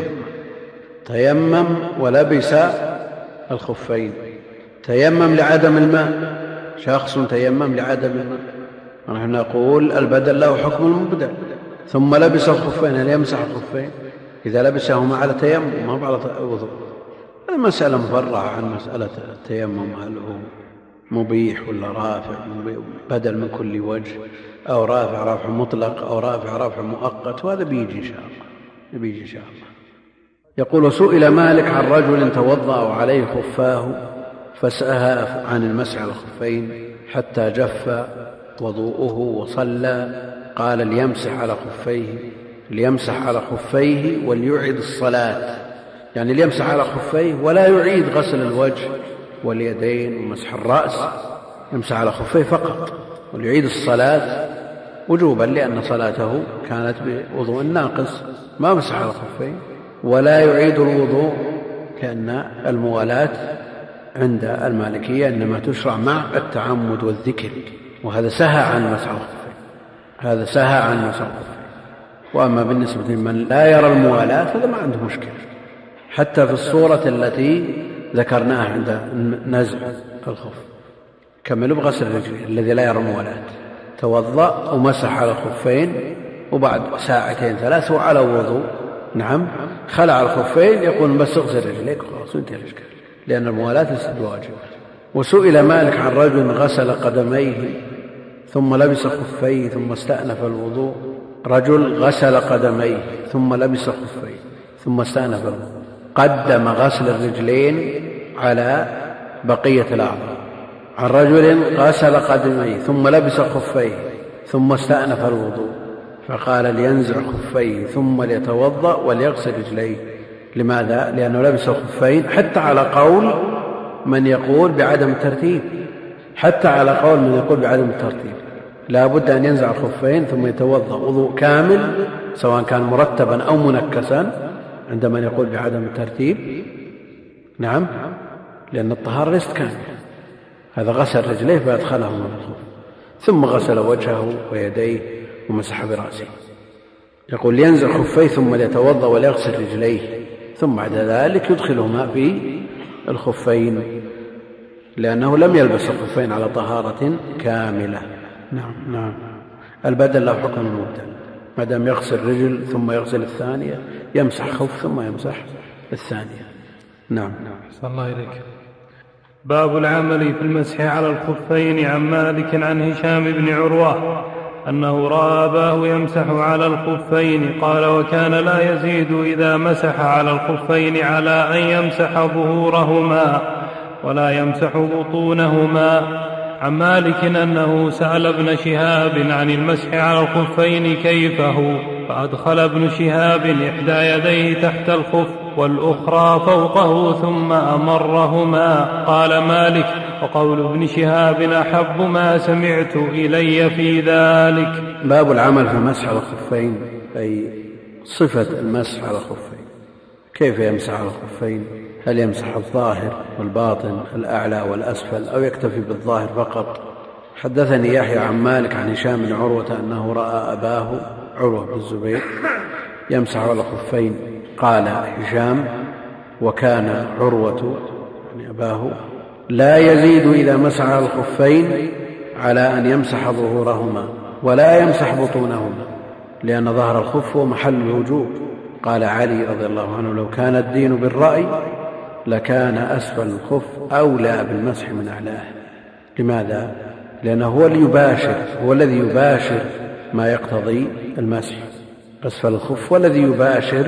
تيمم ولبس الخفين، تيمم لعدم الماء، شخص تيمم لعدم الماء، نحن نقول البدل له حكم المبدل، ثم لبس الخفين، هل يمسح الخفين؟ إذا لبسهما على تيمم ما على وضوء. المسألة مفرعة عن مسألة التيمم، هل هو مبيح ولا رافع، بدل من كل وجه، أو رافع مطلق، أو رافع مؤقت، وهذا بيجي إن شاء الله. يقول سئل مالك عن رجل توضأ وعليه خفاه فسأل عن المسح على الخفين حتى جف وضوءه وصلى، قال ليمسح على خفيه ليمسح على خفيه وليعيد الصلاة، يعني ليمسح على خفيه ولا يعيد غسل الوجه واليدين ومسح الرأس، يمسح على خفيه فقط، وليعيد الصلاة وجوبا لأن صلاته كانت بوضوء ناقص ما مسح على خفيه، ولا يعيد الوضوء كأن الموالاة عند المالكية إنما تشرع مع التعمد والذكر، وهذا سهى عن مسح الخفين، هذا سهى عن مسح الخفين. وأما بالنسبة لمن لا يرى الموالاة فهذا ما عنده مشكلة، حتى في الصورة التي ذكرناها عند نزع الخف كملوا بغسل الرجلين الذي لا يرى الموالاة، توضأ ومسح على الخفين وبعد ساعتين ثلاث وعلى وضوء نعم خلع الخفين يقول بس اغسل رجليك وخلاص وانتهى الإشكال، لأن الموالاة ليست بواجب. وسئل مالك عن رجل غسل قدميه ثم لبس خفيه ثم استأنف الوضوء، رجل غسل قدميه ثم لبس خفيه ثم استأنف الوضوء، قدم غسل الرجلين على بقية الأعضاء. عن رجل غسل قدميه ثم لبس خفيه ثم استأنف الوضوء، فقال لينزع خفيه ثم ليتوضأ وليغسل رجليه. لماذا؟ لأنه لبس الخفين، حتى على قول من يقول بعدم الترتيب، حتى على قول من يقول بعدم الترتيب لا بد أن ينزع الخفين ثم يتوضأ وضوء كامل سواء كان مرتبا أو منكسا عند من يقول بعدم الترتيب نعم، لأن الطهارة ليست كاملة. هذا غسل رجليه فأدخلهما في الخف ثم غسل وجهه ويديه ومسح برأسه. يقول لينزع خفيه ثم ليتوضأ وليغسل رجليه ثم بعد ذلك يدخلهما في الخفين، لأنه لم يلبس الخفين على طهارة كاملة. نعم البدل له حكم المبدل، ما دام يغسل رجل ثم يغسل الثانية يمسح خف ثم يمسح الثانية. نعم. أحسن الله إليك. باب العمل في المسح على الخفين. عن مالك عن هشام بن عروة أنه رأى أباه يمسح على الخفين، قال وكان لا يزيد إذا مسح على الخفين على أن يمسح ظهورهما ولا يمسح بطونهما. عن مالك أنه سأل ابن شهاب عن المسح على الخفين كيف هو، فأدخل ابن شهاب إحدى يديه تحت الخف والأخرى فوقه ثم أمرهما. قال مالك وقول ابن شهاب أحب ما سمعت إلي في ذلك. باب العمل في المسح على الخفين، أي صفة المسح على الخفين، كيف يمسح على الخفين؟ هل يمسح الظاهر والباطن الأعلى والأسفل أو يكتفي بالظاهر فقط؟ حدثني يحيى عن مالك عن هشام بن عروة أنه رأى أباه عروة بن الزبير يمسح على الخفين. قال هشام وكان عروة يعني أباه لا يزيد إذا مسح على الخفين على أن يمسح ظهورهما ولا يمسح بطونهما، لأن ظهر الخف هو محل الوجوب. قال علي رضي الله عنه لو كان الدين بالرأي لكان أسفل الخف أولى بالمسح من أعلاه. لماذا؟ لأنه هو الذي يباشر ما يقتضي المسح، أسفل الخف والذي يباشر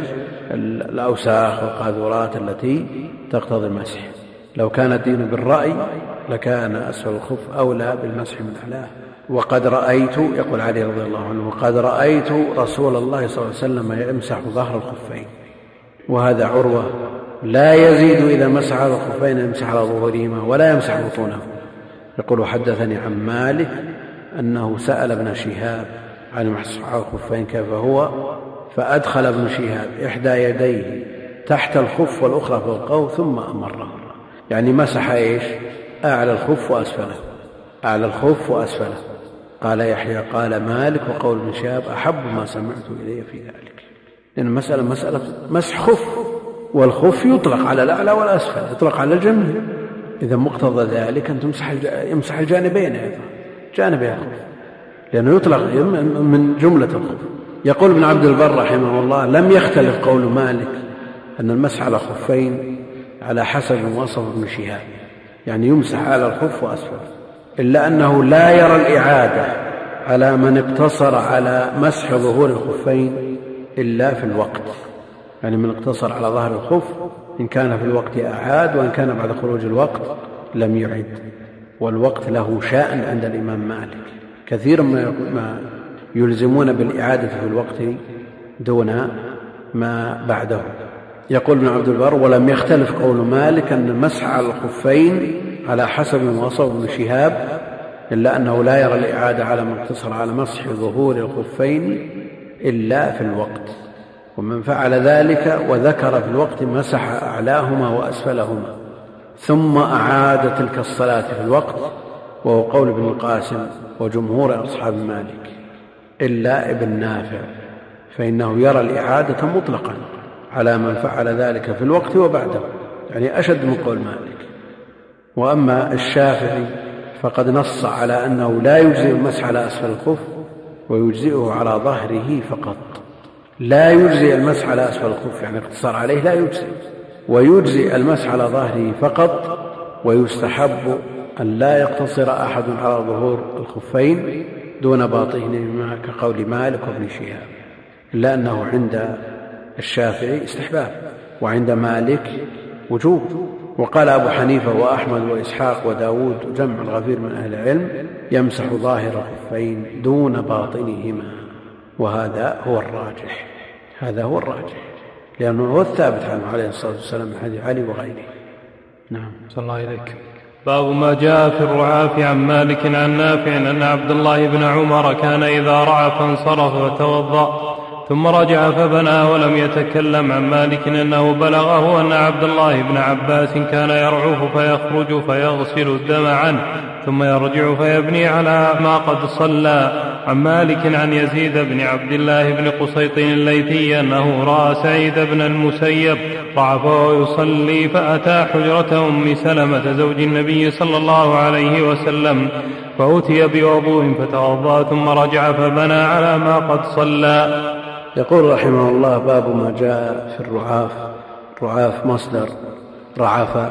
الأوساخ والقاذورات التي تقتضي المسح. لو كان الدين بالرأي لكان أسفل الخف أولى بالمسح من أعلاه. وقد رأيت، يقول علي رضي الله عنه، وقد رأيت رسول الله صلى الله عليه وسلم يمسح ظهر الخفين. وهذا عروة لا يزيد إذا مسح على الخفين يمسح على ظهورهما ولا يمسح بطونهما. يقول حدثني عن مالك أنه سأل ابن شهاب عن المسح على الخفين كيف هو، فأدخل ابن شهاب إحدى يديه تحت الخف والأخرى فوقه ثم أمره، يعني مسح إيش؟ أعلى الخف وأسفله، أعلى الخف وأسفله. قال يحيى قال مالك وقول ابن شهاب أحب ما سمعت إلي في ذلك، لأن مسألة مسح خف، والخف يطلق على الأعلى والأسفل، يطلق على الجميع. إذا مقتضى ذلك أن يمسح الجانبين أيضا، جانبي الخف، لأنه يطلق من جملة الخف. يقول ابن عبد البر رحمه الله لم يختلف قول مالك أن المسح على خفين على حسب وصف ابن شهاب، يعني يمسح على الخف وأسفل، إلا أنه لا يرى الإعادة على من اقتصر على مسح ظهور الخفين إلا في الوقت، يعني من اقتصر على ظهر الخف إن كان في الوقت أعاد، وإن كان بعد خروج الوقت لم يعد. والوقت له شأن عند الإمام مالك، كثير ما يلزمون بالإعادة في الوقت دون ما بعده. يقول ابن عبد البر: ولم يختلف قول مالك أن المسح على الخفين على حسب ما وصف ابن شهاب، إلا أنه لا يرى الإعادة على من اقتصر على مسح ظهور الخفين إلا في الوقت، ومن فعل ذلك وذكر في الوقت مسح أعلاهما وأسفلهما ثم أعاد تلك الصلاة في الوقت، وهو قول ابن القاسم وجمهور أصحاب مالك إلا ابن نافع، فإنه يرى الإعادة مطلقا على من فعل ذلك في الوقت وبعده، يعني أشد من قول مالك. وأما الشافعي فقد نص على أنه لا يجزئ المسح على أسفل الخف ويجزئه على ظهره فقط، لا يجزئ المسح على أسفل الخف يعني اقتصار عليه لا يجزئ، ويجزئ المسح على ظهره فقط، ويستحب أن لا يقتصر أحد على ظهور الخفين دون باطنهما كقول مالك وابن شهاب، إلا أنه عند الشافعي استحباب وعند مالك وجوب. وقال أبو حنيفة وأحمد وإسحاق وداود جمع الغفير من أهل العلم: يمسح ظاهر الخفين دون باطنهما، وهذا هو الراجح، هذا هو الراجح، لأنه هو الثابت عنه عليه الصلاة والسلام من حديث علي وغيره. نعم. صلى الله عليك. باب ما جاء في الرعاف. عن مالك عن نافع أن عبد الله بن عمر كان إذا رعف انصرف فتوضأ ثم رجع فبنى ولم يتكلم. عن مالك أنه بلغه أن عبد الله بن عباس كان يرعف فيخرج فيغسل الدم عنه ثم يرجع فيبني على ما قد صلى. عن مالك عن يزيد بن عبد الله بن قسيط الليثي أنه رأى سعيد بن المسيب رعف ويصلي فأتى حجرة أم سلمة زوج النبي صلى الله عليه وسلم فأتي بوضوء فتوضأ ثم رجع فبنى على ما قد صلى. يقول رحمه الله: باب ما جاء في الرعاف. رعاف مصدر رعف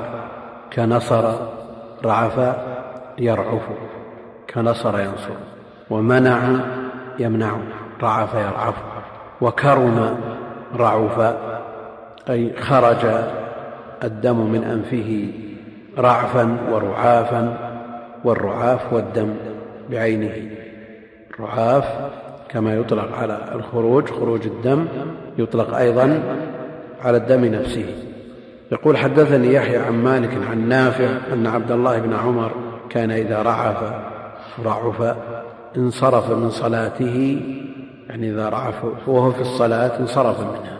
كنصر، رعف يرعف، كنصر ينصر، ومنع يمنع، رعف يرعف. وكرم رعف أي خرج الدم من أنفه رعفا ورعافا، والرعاف والدم بعينه. الرعاف كما يطلق على الخروج، خروج الدم، يطلق أيضا على الدم نفسه. يقول: حدثني يحيى عن مالك عن نافع أن عبد الله بن عمر كان إذا رعف انصرف من صلاته، يعني إذا رعف وهو في الصلاة انصرف منها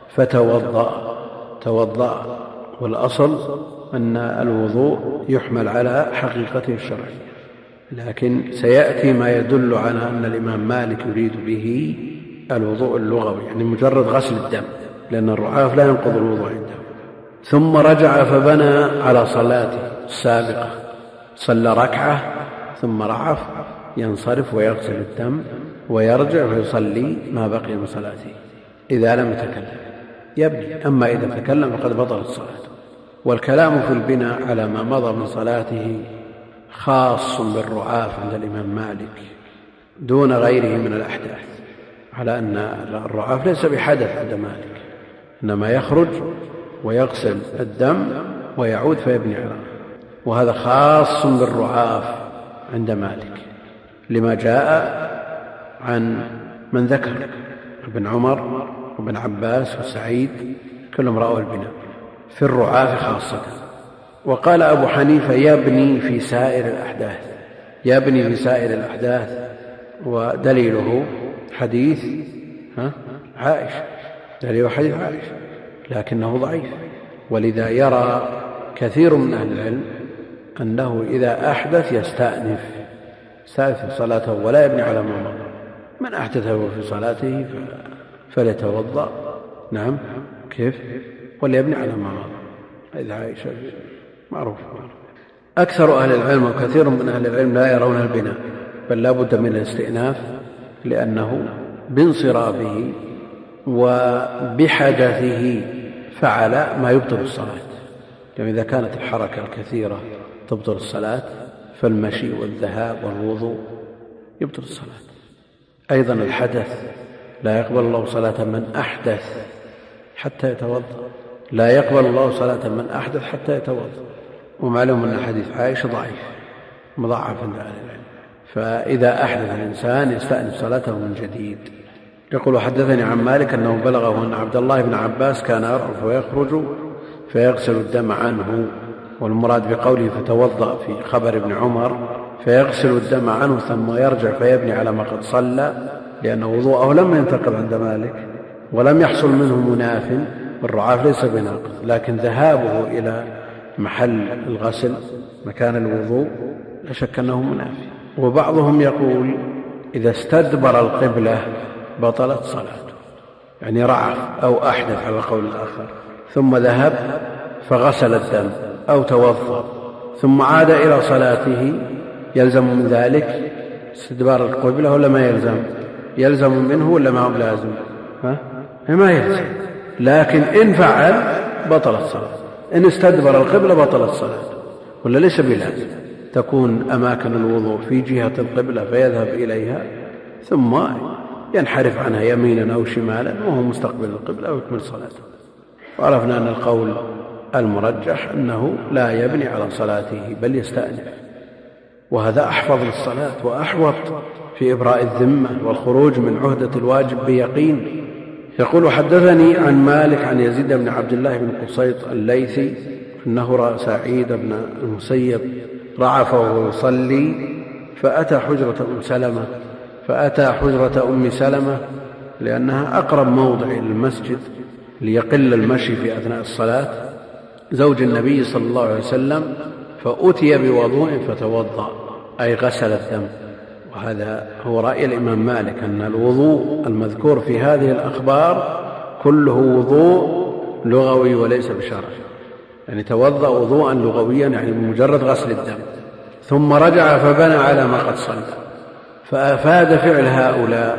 فتوضأ. والأصل أن الوضوء يحمل على حقيقته الشرعية، لكن سيأتي ما يدل على أن الإمام مالك يريد به الوضوء اللغوي، يعني مجرد غسل الدم، لأن الرعاف لا ينقض الوضوء عنده. ثم رجع فبنى على صلاته السابقة، صلى ركعة ثم رعف، ينصرف ويغسل الدم ويرجع فيصلي ما بقي من صلاته إذا لم يتكلم يبني، أما إذا تكلم فقد بطلت صلاته. والكلام في البناء على ما مضى من صلاته خاص بالرعاف عند الإمام مالك دون غيره من الأحداث، على أن الرعاف ليس بحدث عند مالك، إنما يخرج ويغسل الدم ويعود فيبني على، وهذا خاص بالرعاف عند مالك لما جاء عن من ذكر ابن عمر وابن عباس وسعيد كلهم رأوا البناء في الرعاف خاصة. وقال أبو حنيفة: يبني في سائر الأحداث، يبني في سائر الأحداث، ودليله حديث عائشة، دليله حديث عائشة، لكنه ضعيف. ولذا يرى كثير من أهل العلم أنه إذا أحدث يستأنف صلاته ولا يبني على ما مضى. من أحدثه في صلاته فليتوضأ، نعم، كيف، وليبني على ما مضى. إذا عائشة معروف. أكثر أهل العلم وكثير من أهل العلم لا يرون البناء، بل لا بد من الاستئناف، لأنه بانصرافه وبحدثه فعل ما يبطل الصلاة. يعني إذا كانت الحركة الكثيرة تبطل الصلاة، فالمشي والذهاب والوضوء يبطل الصلاة. أيضا الحدث لا يقبل الله صلاة من أحدث حتى يتوضأ، لا يقبل الله صلاة من أحدث حتى يتوضأ. ومعلوم أن حديث عائشة ضعيف مضاعف عند أهل العلم، فإذا أحدث الإنسان يستأنف صلاته من جديد يقول حدثني عن مالك أنه بلغه أن عبد الله بن عباس كان يرعف ويخرج فيغسل الدم عنه، والمراد بقوله فتوضأ في خبر ابن عمر فيغسل الدم عنه ثم يرجع فيبني على ما قد صلى، لأن وضوءه لم ينتقض عند مالك ولم يحصل منه مناف، والرعاف ليس بناقض، لكن ذهابه إلى محل الغسل مكان الوضوء لا شك أنه منافي. وبعضهم يقول إذا استدبر القبلة بطلت صلاته، يعني رعف أو أحدث على قول الآخر ثم ذهب فغسل الدم أو توضأ ثم عاد إلى صلاته، يلزم من ذلك استدبار القبلة ولا ما يلزم؟ يلزم منه ولا ما هو لازم؟ ما يلزم، لكن إن فعل بطلت صلاته، إن استدبر القبلة بطلت صلاته، ولا ليس بلازم تكون أماكن الوضوء في جهة القبلة فيذهب إليها ثم ينحرف عنها يمينا أو شمالا وهو مستقبل القبلة ويكمل صلاته. وعرفنا أن القول المرجح أنه لا يبني على صلاته بل يستأنف، وهذا أحفظ للصلاة وأحوط في إبراء الذمة والخروج من عهدة الواجب بيقين. يقول حدثني عن مالك عن يزيد بن عبد الله بن قصيط الليثي أنه رأى سعيد بن المسيب رعف وهو يصلي فأتى حجرة أم سلمة لأنها أقرب موضع للمسجد ليقل المشي في أثناء الصلاة، زوج النبي صلى الله عليه وسلم، فأتي بوضوء فتوضأ أي غسل الدم. وهذا هو رأي الإمام مالك أن الوضوء المذكور في هذه الأخبار كله وضوء لغوي وليس بشرعي، يعني توضأ وضوءا لغويا يعني بمجرد غسل الدم ثم رجع فبنى على ما قد صلى. فأفاد فعل هؤلاء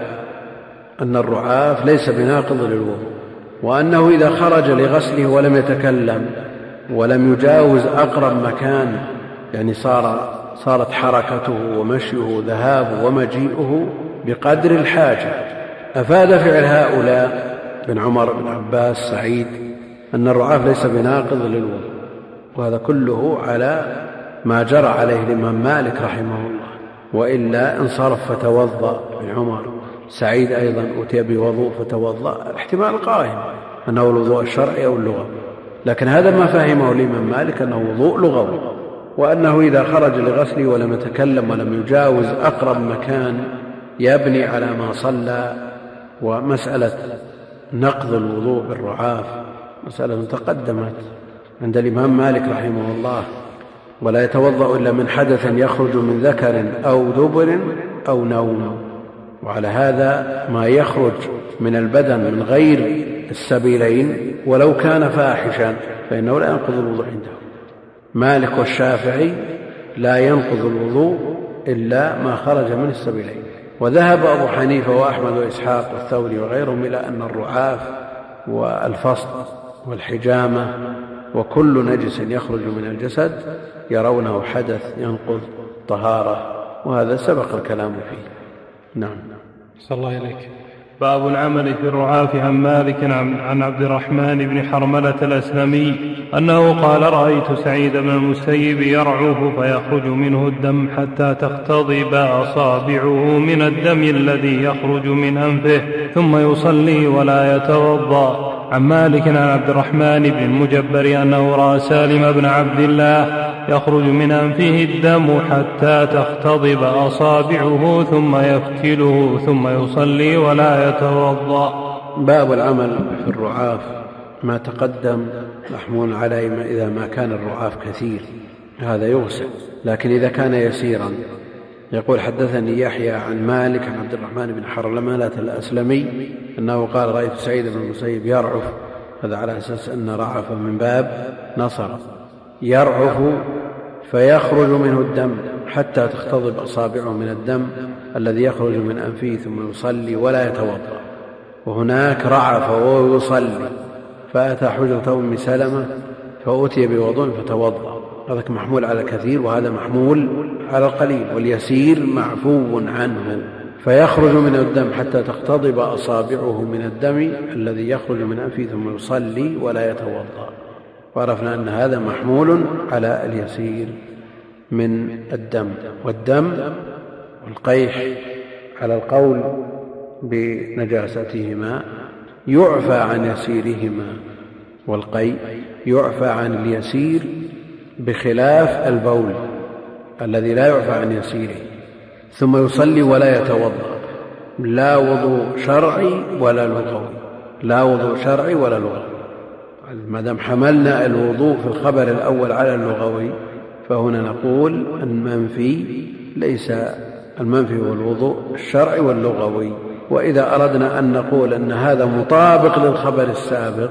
أن الرعاف ليس بناقض للوضوء، وأنه إذا خرج لغسله ولم يتكلم ولم يجاوز أقرب مكان، يعني صارت حركته ومشيه ذهابه ومجيئه بقدر الحاجة، أفاد فعل هؤلاء بن عمر بن عباس سعيد أن الرعاف ليس بناقض للوضوء. وهذا كله على ما جرى عليه الإمام مالك رحمه الله، وإلا انصرف فتوضأ بن عمر، سعيد أيضا أتي بوضوء فتوضأ، الاحتمال قائم أنه الوضوء الشرعي أو اللغوي، لكن هذا ما فهمه الإمام مالك أنه وضوء لغوي، وأنه إذا خرج لغسله ولم يتكلم ولم يجاوز أقرب مكان يبني على ما صلى. ومسألة نقض الوضوء بالرعاف مسألة تقدمت عند الإمام مالك رحمه الله، ولا يتوضأ إلا من حدث يخرج من ذكر أو دبر أو نوم. وعلى هذا ما يخرج من البدن من غير السبيلين ولو كان فاحشا فإنه لا ينقض الوضوء عنده. مالك والشافعي لا ينقض الوضوء إلا ما خرج من السبيلين. وذهب أبو حنيفة وأحمد وإسحاق والثوري وغيرهم إلى أن الرعاف والفصل والحجامة وكل نجس يخرج من الجسد يرونه حدث ينقض طهارة، وهذا سبق الكلام فيه. نعم. صلى الله إليك. باب العمل في الرعاف. عن مالك عن عبد الرحمن بن حرملة الأسلمي أنه قال رأيت سعيد بن المسيب يرعف فيخرج منه الدم حتى تختضب أصابعه من الدم الذي يخرج من أنفه ثم يصلي ولا يتوضأ. عن مالك عن عبد الرحمن بن المجبر أنه رأى سالم بن عبد الله يخرج من أنفه الدم حتى تختضب أصابعه ثم يفتله ثم يصلي ولا يتوضأ. باب العمل في الرعاف. ما تقدم محمول عليه إذا ما كان الرعاف كثير هذا يغسل، لكن إذا كان يسيرا. يقول حدثني يحيى عن مالك عن عبد الرحمن بن حرملة الأسلمي أنه قال رأيت سعيد بن المسيب يرعف، هذا على أساس أن رعف من باب نصر، يرعف فيخرج منه الدم حتى تختضب أصابعه من الدم الذي يخرج من أنفه ثم يصلي ولا يتوضأ. وهناك رعف وهو يصلي فأتى حجرة أم سلمة فأتي بوضوء فتوضأ، هذا محمول على الكثير وهذا محمول على القليل، واليسير معفو عنه. فيخرج من الدم حتى تختضب أصابعه من الدم الذي يخرج من أنفه ثم يصلي ولا يتوضأ. وعرفنا أن هذا محمول على اليسير من الدم. والدم والقيح على القول بنجاستهما يعفى عن يسيرهما، والقيء يعفى عن اليسير بخلاف البول الذي لا يعفى عن يسيره. ثم يصلي ولا يتوضأ، لا وضوء شرعي ولا لغوي، لا وضوء شرعي ولا لغوي. ما دام حملنا الوضوء في الخبر الأول على اللغوي، فهنا نقول المنفي ليس المنفي هو الوضوء الشرعي واللغوي. وإذا أردنا أن نقول أن هذا مطابق للخبر السابق،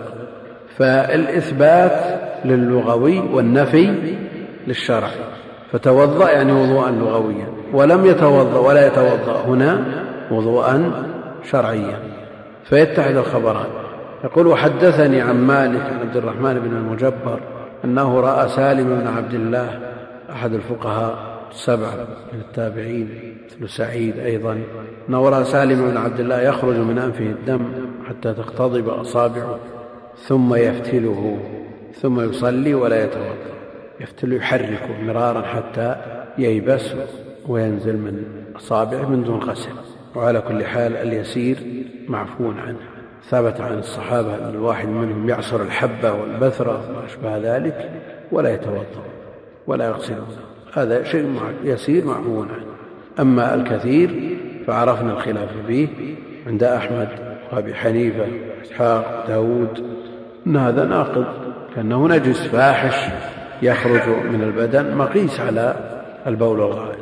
فالإثبات للغوي والنفي للشرعي، فتوضأ يعني وضوءا لغويا، ولم يتوضأ ولا يتوضأ هنا وضوءا شرعيا، فيتحد الخبران. يقول: وحدثني عن مالك عن عبد الرحمن بن المجبر أنه رأى سالم بن عبد الله أحد الفقهاء السبعة من التابعين مثل سعيد أيضا، أنه رأى سالم بن عبد الله يخرج من أنفه الدم حتى تقتضب أصابعه ثم يفتله ثم يصلي ولا يتوضأ. يفتل يحركه مرارا حتى ييبس وينزل من أصابعه من دون غسل. وعلى كل حال اليسير معفو عنه. ثبت عن الصحابة أن الواحد منهم يعصر الحبة والبثرة وأشبه ذلك ولا يتوضأ ولا يغسله، هذا شيء يسير معفو عنه. أما الكثير فعرفنا الخلاف فيه عند أحمد وأبي حنيفة وإسحاق وداود أن هذا ناقض، كأنه نجس فاحش يخرج من البدن مقيس على البول والغائط.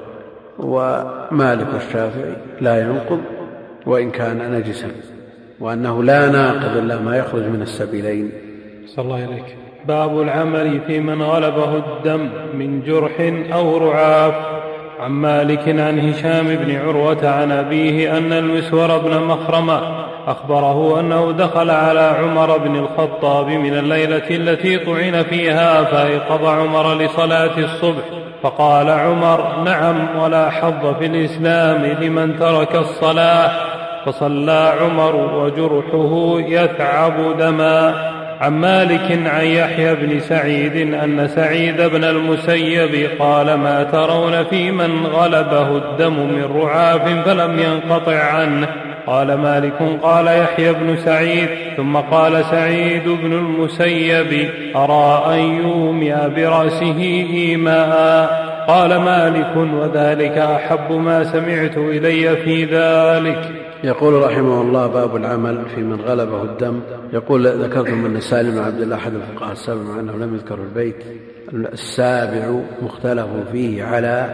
ومالك والشافعي لا ينقض وإن كان نجسا، وأنه لا ناقض إلا ما يخرج من السبيلين. صلى الله عليك. باب العمل في من غلبه الدم من جرح أو رعاف. عن مالك عن هشام بن عروة عن أبيه أن المسور بن مخرمة أخبره أنه دخل على عمر بن الخطاب من الليلة التي طعن فيها، فأيقظ عمر لصلاة الصبح، فقال عمر: نعم، ولا حظ في الإسلام لمن ترك الصلاة. فصلى عمر وجرحه يثعب دما. عن مالك عن يحيى بن سعيد أن سعيد بن المسيب قال: ما ترون في من غلبه الدم من رعاف فلم ينقطع عنه؟ قال مالك: قال يحيى بن سعيد، ثم قال سعيد بن المسيب: أرى أن يومئ برأسه إيماء. قال مالك: وذلك أحب ما سمعت إلي في ذلك. يقول رحمه الله: باب العمل في من غلبه الدم. يقول: ذكرتم أن سالم بن عبد الله أحد الفقهاء السبع، مع أنه لم يذكر البيت السابع مختلف فيه على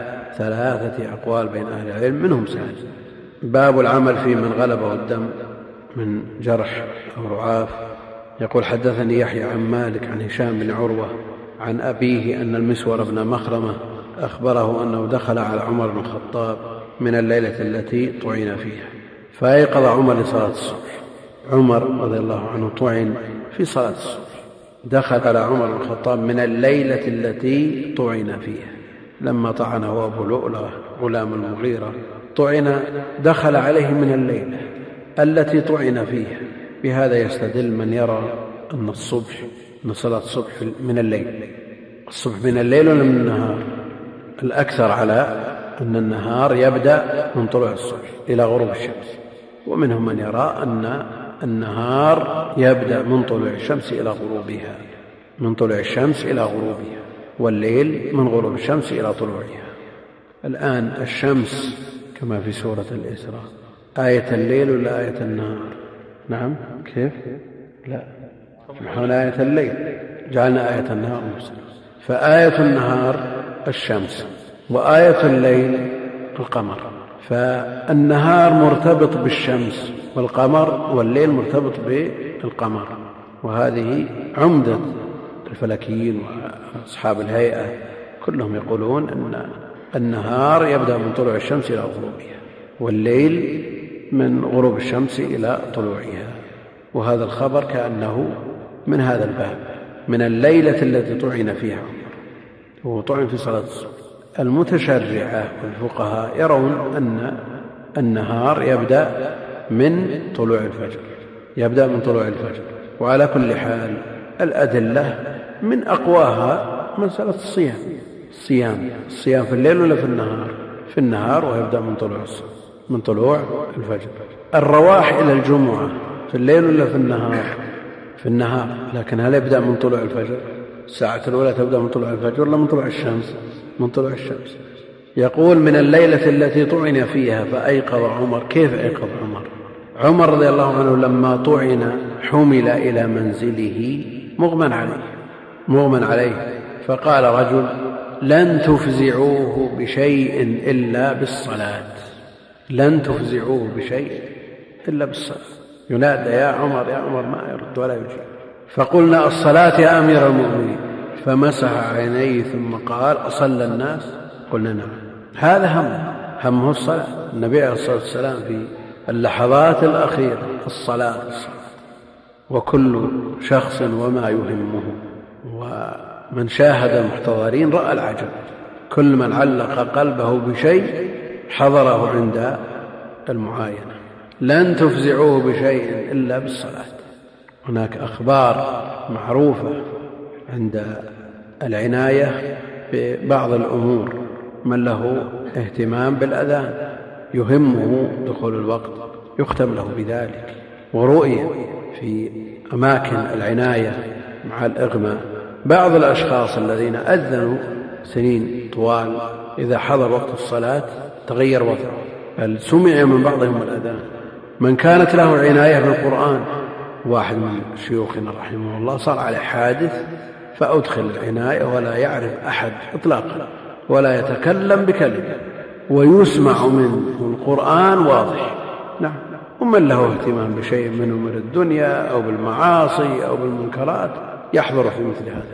3 أقوال بين أهل العلم، منهم سالم. باب العمل في من غلبه الدم من جرح أو رعاف. يقول: حدثني يحيى عن مالك عن هشام بن عروة عن أبيه أن المسور بن مخرمة أخبره أنه دخل على عمر بن الخطاب من الليلة التي طعن فيها، فأيقظ عمر لصلاة الصبح. عمر رضي الله عنه طعن في صلاة الصبح، دخل على عمر بن الخطاب من الليلة التي طعن فيها، لما طعنه أبو لؤلؤة غلام المغيرة طعن، دخل عليه من الليلة التي طعن فيها. بهذا يستدل من يرى أن الصبح، أن صلاة الصبح من الليل. الصبح من الليل ولا من النهار؟ الأكثر على أن النهار يبدأ من طلوع الصبح إلى غروب الشمس، ومنهم من يرى أن النهار يبدأ من طلوع الشمس إلى غروبها، من طلوع الشمس إلى غروبها، والليل من غروب الشمس إلى طلوعها. الآن الشمس كما في سورة الإسراء آية الليل ولا آية النهار؟ نعم، كيف؟ لا، نحن آية الليل جعلنا آية النهار مرسلة، فآية النهار الشمس وآية الليل القمر، فالنهار مرتبط بالشمس والقمر، والليل مرتبط بالقمر. وهذه عمدة الفلكيين وأصحاب الهيئة كلهم يقولون أن النهار يبدأ من طلوع الشمس إلى غروبها، والليل من غروب الشمس إلى طلوعها. وهذا الخبر كأنه من هذا الباب، من الليلة التي طعن فيها عمر، وهو طعن في صلاة الصبح. المتشرعة والفقهاء يرون أن النهار يبدأ من طلوع الفجر، يبدأ من طلوع الفجر. وعلى كل حال الأدلة من أقواها مسألة الصيام في الليل ولا في النهار؟ في النهار، ويبدأ من طلوع الصبح. من طلوع الفجر. الرواح إلى الجمعة في الليل ولا في النهار؟ في النهار، لكن هل يبدأ من طلوع الفجر؟ الساعة الأولى تبدأ من طلوع الفجر ولا من طلوع الشمس؟ من طلوع الشمس. يقول من الليلة التي طعن فيها فأيقظ عمر. كيف أيقظ عمر رضي الله عنه لما طعن حمل إلى منزله مغمى عليه فقال رجل لن تفزعوه بشيء إلا بالصلاة، لن تفزعوه بشيء إلا بالصلاة. ينادى يا عمر يا عمر ما يرد ولا يجيب. فقلنا الصلاة يا أمير المؤمنين، فمسح عينيه ثم قال أصلى الناس؟ قلنا نعم. هذا همه الصلاة. النبي عليه الصلاة والسلام في اللحظات الأخيرة الصلاة، وكل شخص وما يهمه، ومن شاهد المحتضرين رأى العجب. كل من علق قلبه بشيء حضره عند المعاينة. لن تفزعوه بشيء إلا بالصلاة. هناك أخبار معروفة عند العناية ببعض الأمور، من له اهتمام بالأذان يهمه دخول الوقت يختم له بذلك. ورؤية في أماكن العناية مع الإغماء بعض الأشخاص الذين أذنوا سنين طوال إذا حضر وقت الصلاة تغير وضعه، بل سمع من بعضهم الأذان. من كانت له عناية بالقرآن، واحد من شيوخنا رحمه الله صار عليه حادث فأدخل العناية ولا يعرف أحد إطلاقا ولا يتكلم بكلمة، ويسمع منه القرآن واضح. نعم. ومن له اهتمام بشيء من أمور الدنيا أو بالمعاصي أو بالمنكرات يحضر في مثل هذا.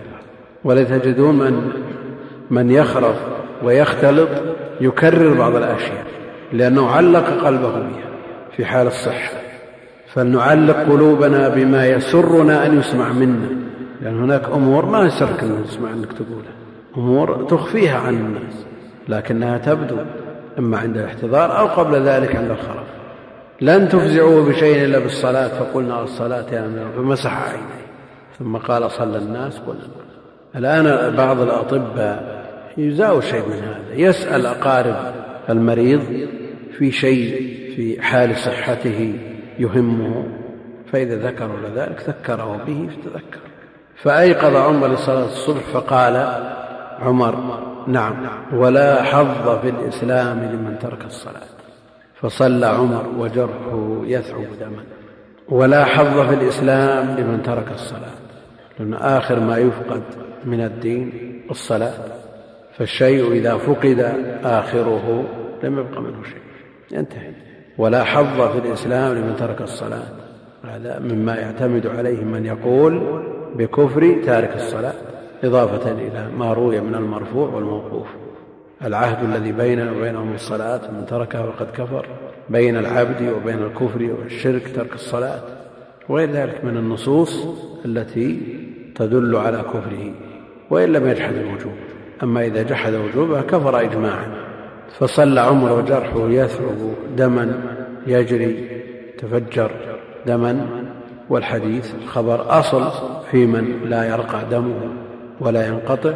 ولتجدون من يخرف ويختلط يكرر بعض الأشياء لأنه علق قلبه بها في حال الصحة. فلنعلق قلوبنا بما يسرنا أن يسمع منا، لأن هناك أمور ما يسرك أن يسمع أنك تقولها، أمور تخفيها عن الناس لكنها تبدو إما عند الاحتضار أو قبل ذلك عند الخرف. لن تفزعوه بشيء إلا بالصلاة، فقلنا الصلاة يا أمير، فمسح عينيه ثم قال صلى الناس؟ قلنا. الآن بعض الأطباء يزاو شيء من هذا، يسأل أقارب المريض في شيء في حال صحته يهمه، فإذا ذكروا لذلك ذكره به فتذكر. فأيقظ عمر لصلاة الصبح فقال عمر نعم ولا حظ في الإسلام لمن ترك الصلاة. فصلى عمر وجرحه يثعب دما. ولا حظ في الإسلام لمن ترك الصلاة، لأن آخر ما يفقد من الدين الصلاة، فالشيء إذا فقد آخره لم يبق منه شيء، ينتهي. ولا حظ في الإسلام لمن ترك الصلاة، هذا مما يعتمد عليه من يقول بكفر تارك الصلاة، إضافة إلى ما روي من المرفوع والموقوف. العهد الذي بيننا وبينهم الصلاة، من تركها فقد كفر. بين العبد وبين الكفر والشرك ترك الصلاة، وغير ذلك من النصوص التي تدل على كفره وإن لم يجحد الوجوب. أما إذا جحد وجوبها كفر إجماعا. فصلى عمر وجرحه يثعب دما يجري تفجر دما. والحديث الخبر أصل في من لا يرقى دمه ولا ينقطع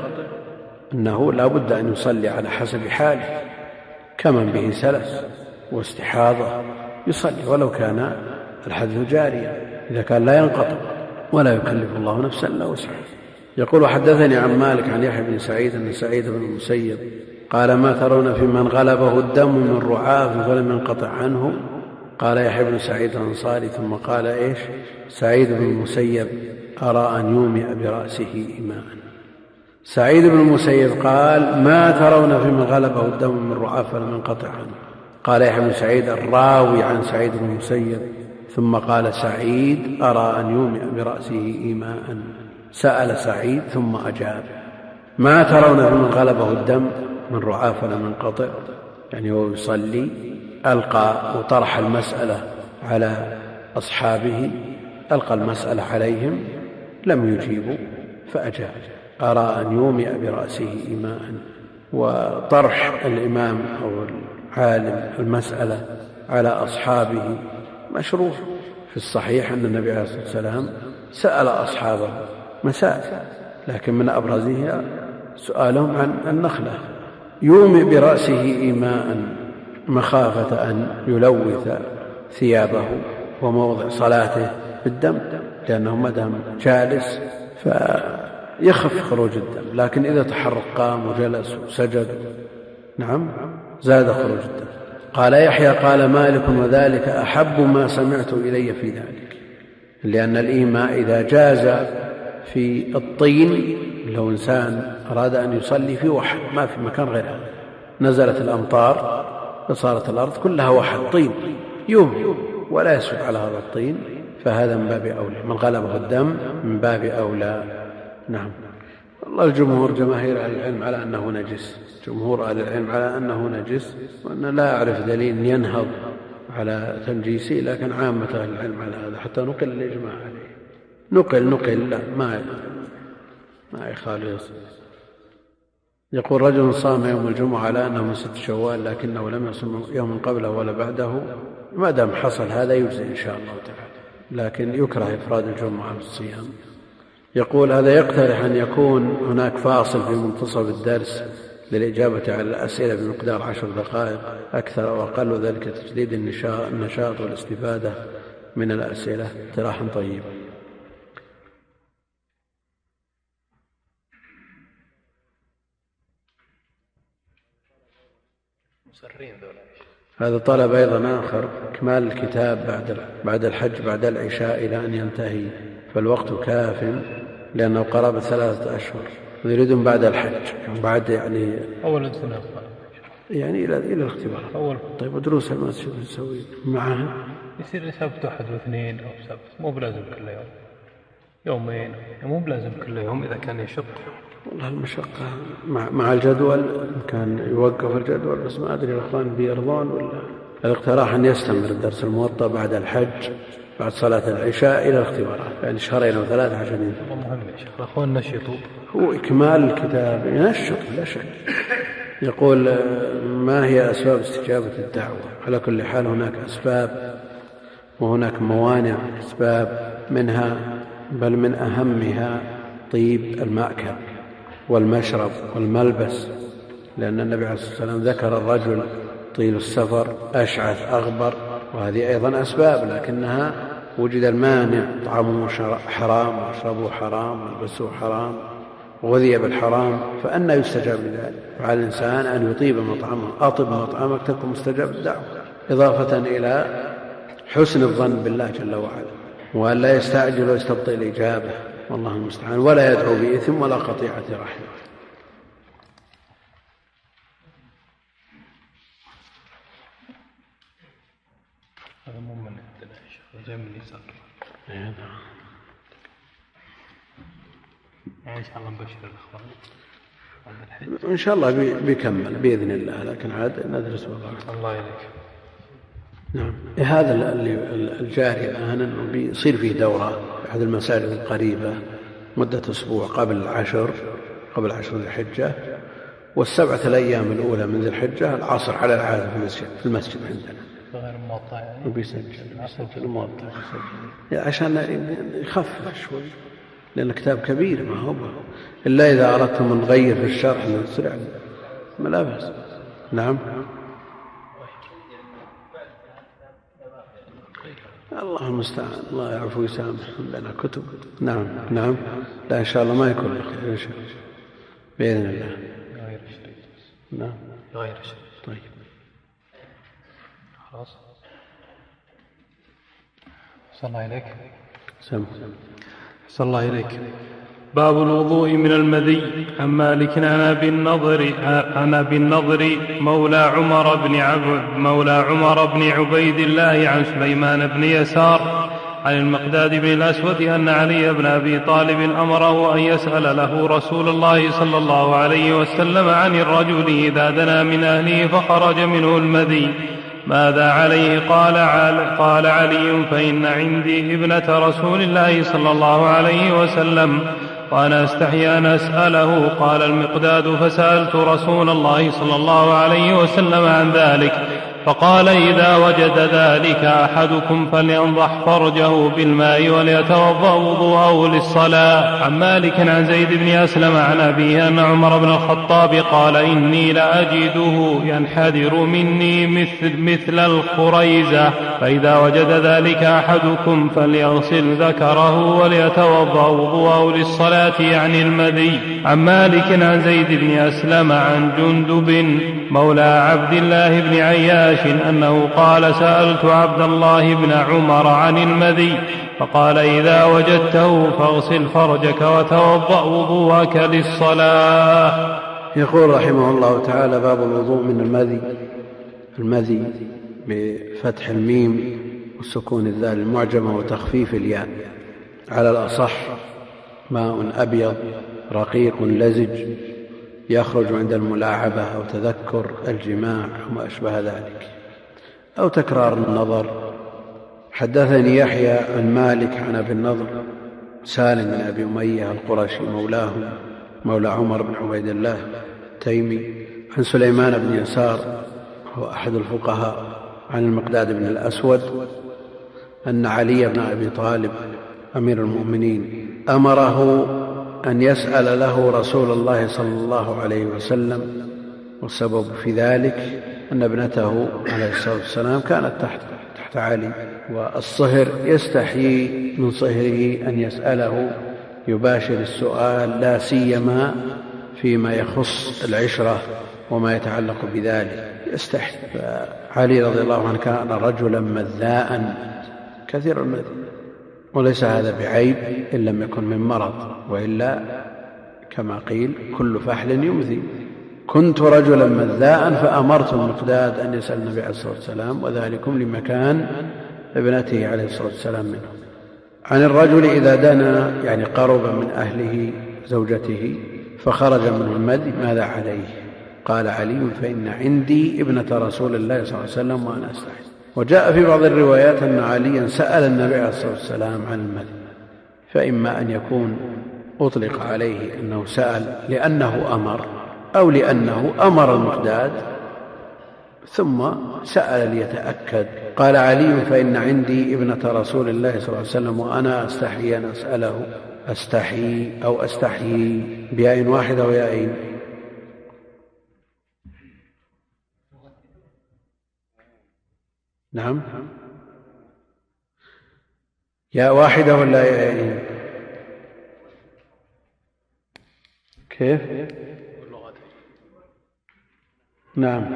أنه لا بد أن يصلي على حسب حاله، كمن به سلس واستحاضة يصلي ولو كان الحدث جاريا إذا كان لا ينقطع، ولا يكلف الله نفسا إلا وسعها. يقول حدثني عن مالك عن يحيى بن سعيد أن سعيد بن المسيب قال ما ترون في من غلبه الدم من رعاف فلم ينقطع عنه؟ قال يحيى بن سعيد الأنصاري ثم قال إيش سعيد بن المسيب أرى أن يومئ برأسه إيماء. سعيد بن المسيب قال ما ترون في من غلبه الدم من رعاف فلم ينقطع عنه؟ قال يحيى بن سعيد الراوي عن سعيد بن المسيب ثم قال سعيد أرى أن يومئ برأسه إيماء. سأل سعيد ثم أجاب ما ترون في من غلبه الدم من رعاف فلم ينقطع؟ يعني هو يصلي ألقى وطرح المسألة على أصحابه، ألقى المسألة عليهم لم يجيبوا فأجاب أرى أن يومئ برأسه إيماء. وطرح الإمام أو العالم المسألة على أصحابه مشروع. في الصحيح أن النبي عليه الصلاة والسلام سأل أصحابه مسائل، لكن من أبرزها سؤالهم عن النخلة. يومئ برأسه إيماء مخافة أن يلوث ثيابه وموضع صلاته بالدم، لأنه ما دام جالس فيخف خروج الدم، لكن إذا تحرك قام وجلس وسجد نعم زاد خروج الدم. قال يحيى قال مالك وذلك أحب ما سمعت إلي في ذلك، لأن الإيماء إذا جاز في الطين، لو إنسان أراد أن يصلي في وحد ما في مكان غير هذا، نزلت الأمطار فصارت الأرض كلها وحد طين يوم ولا يسجد على هذا الطين، فهذا من باب أولى، من غلبه الدم من باب أولى. نعم. والله الجمهور جماهير أهل العلم على أنه نجس، جمهور أهل العلم على أنه نجس، وأن لا أعرف دليل ينهض على تنجيسه، لكن عامة أهل العلم على هذا، حتى نقل الإجماع عليه، نقل لا ما يخالف. يقول رجل صام يوم الجمعة على أنه من 6 شوال لكنه لم يصم يوم قبله ولا بعده، ما دام حصل هذا يجزي إن شاء الله تعالى، لكن يكره إفراد الجمعة بالصيام. يقول هذا يقترح أن يكون هناك فاصل في منتصف الدرس للإجابة على الأسئلة بمقدار 10 دقائق أكثر أو أقل، وذلك تجديد النشاط والاستفادة من الأسئلة. اقتراحا طيب. هذا طلب أيضا آخر إكمال الكتاب بعد الحج بعد العشاء إلى أن ينتهي، فالوقت كاف لأنه قرابة 3 أشهر، يريدون بعد الحج بعد يعني أول سنة يعني إلى الاختبار أول. طيب ودروس المسجد نسوي معها يصير سبت 1 و2 أو سبت، مو بلازم كل يوم، يومين، مو بلازم كل يوم إذا كان يشق. والله المشقة مع الجدول كان يوقف الجدول، بس ما أدري الأخوان بيرضون ولا. الاقتراح أن يستمر الدرس الموطأ بعد الحج بعد صلاة العشاء إلى الاختبارات، يعني 2 أو 3 عشان ينتهي. مهم يا شيخ الأخوان نشطوا، هو إكمال الكتاب ينشط لا شك. يقول ما هي أسباب استجابة الدعوة؟ على كل حال هناك أسباب وهناك موانع أسباب، منها بل من أهمها طيب المأكل والمشرب والملبس، لأن النبي عليه الصلاة والسلام ذكر الرجل طيل السفر أشعث أغبر، وهذه أيضا أسباب، لكنها وجد المانع، طعامه حرام واشربه حرام والبسه حرام وغذي بالحرام، فأنى يستجاب لذلك؟ فعلى الإنسان أن يطيب مطعمه، أطب مطعمك تكون مستجاب الدعوة، إضافة إلى حسن الظن بالله جل وعلا، وأن لا يستعجل ويستبطئ الإجابة، والله المستعان، ولا يدعو بإثم ولا قطيعة رحم. هذا مو من عندنا يا شيخ، جاي من اليسار. إن شاء الله نبشر الأخوان إن شاء الله بيكمل بإذن الله، لكن عاد ندرس والله. الله يليك. نعم. هذا الجاري الآن أنه بيصير فيه دورة في أحد المساجد القريبة مدة أسبوع قبل 10 ذي الحجة، والسبعة الأيام الأولى من ذي الحجة العصر على العادة في المسجد عندنا غير موطأ يعني، وبيسجل موطأ عشان يخفف شوي، لأن كتاب كبير ما هو إلا إذا أردتم أن نغير في الشرح نسرع لا بأس. نعم. الله المستعان، الله يعفو ويسامح، لنا كتب. نعم لا إن شاء الله ما يكون خير إن شاء الله بإذن الله. غير الشريط. نعم غير الشريط. طيب خلاص. صلى الله إليك. صلى الله إليك. باب الوضوء من المذي. عن مالك عن أبي النضر مولى عمر بن عبيد الله عن سليمان بن يسار عن المقداد بن الأسود أن علي بن أبي طالب أمره أن يسأل له رسول الله صلى الله عليه وسلم عن الرجل إذا دنا من أهله فخرج منه المذي ماذا عليه؟ قال علي فإن عندي ابنة رسول الله صلى الله عليه وسلم وأنا أستحي أن أسأله. قال المقداد فسألت رسول الله صلى الله عليه وسلم عن ذلك فقال إذا وجد ذلك أحدكم فلينضح فرجه بالماء وليتوضأ وضوءه للصلاة. عن مالك عن زيد بن أسلم عن أبيه أن عمر بن الخطاب قال إني لأجده ينحدر مني مثل الخريزة، فإذا وجد ذلك أحدكم فليغسل ذكره وليتوضأ وضوءه للصلاة يعني المذي. عن مالك عن زيد بن أسلم عن جندب مولى عبد الله بن عياش أنه قال سألت عبد الله بن عمر عن المذي فقال إذا وجدته فاغسل فرجك وتوضأ وضوءك للصلاة. يقول رحمه الله تعالى: باب الوضوء من المذي بفتح الميم وسكون الذال المعجمة وتخفيف الياء. على الأصح ماء أبيض رقيق لزج يخرج عند الملاعبة أو تذكر الجماع وما أشبه ذلك أو تكرار النظر. حدثني يحيى عن مالك عن أبي النضر سالم بن أبي أمية القرشي مولى عمر بن عبيد الله التيمي عن سليمان بن يسار هو أحد الفقهاء عن المقداد بن الأسود أن علي بن أبي طالب أمير المؤمنين أمره أن يسأل له رسول الله صلى الله عليه وسلم، والسبب في ذلك أن ابنته عليه الصلاة والسلام كانت تحت علي، والصهر يستحيي من صهره أن يسأله يباشر السؤال لا سيما فيما يخص العشرة وما يتعلق بذلك يستحي. علي رضي الله عنه كان رجلا مذاء كثير المذي، وليس هذا بعيب إن لم يكن من مرض، وإلا كما قيل كل فحل يمذي. كنت رجلا مذاء فأمرت المقداد أن يسأل النبي عليه الصلاة والسلام، وذلكم لمكان ابنته عليه الصلاة والسلام منه. عن الرجل إذا دنا يعني قرب من أهله زوجته فخرج منه المذي ماذا عليه؟ قال علي فإن عندي ابنة رسول الله صلى الله عليه وسلم وأنا أستحي. وجاء في بعض الروايات أن عليا سأل النبي عليه الصلاة والسلام عن المذي، فإما أن يكون أطلق عليه أنه سأل لأنه أمر، أو لأنه أمر المقداد ثم سأل ليتأكد. قال علي فإن عندي ابنة رسول الله صلى الله عليه وسلم وأنا أستحي أن أسأله. أستحي أو أستحيي بياء واحدة وياءين؟ نعم، ياء واحدة ولا ياءين؟ كيف؟ نعم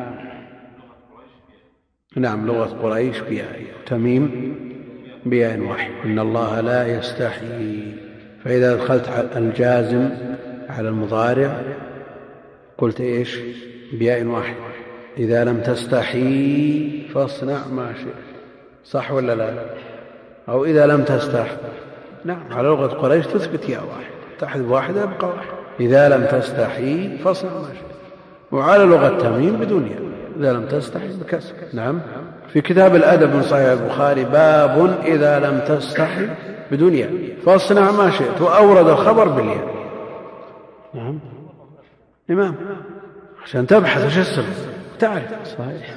لغة قريش بياء، تميم بياء واحد. إن الله لا يستحيي. فإذا دخلت على الجازم على المضارع قلت إيش؟ بياء واحد. إذا لم تستحي فاصنع ما شئت، صح ولا لا؟ أو إذا لم تستح، نعم على لغة قريش تثبت ياء واحد، تحذف واحدة يبقى واحد. إذا لم تستحي فاصنع ما شئت. وعلى لغة تميم بدون ياء، إذا لم تستحي بكسر. نعم، في كتاب الأدب من صحيح البخاري باب إذا لم تستحي بدون ياء فاصنع ما شئت، وأورد الخبر بالياء. نعم إمام عشان تبحث وش السبب تعرف. صحيح.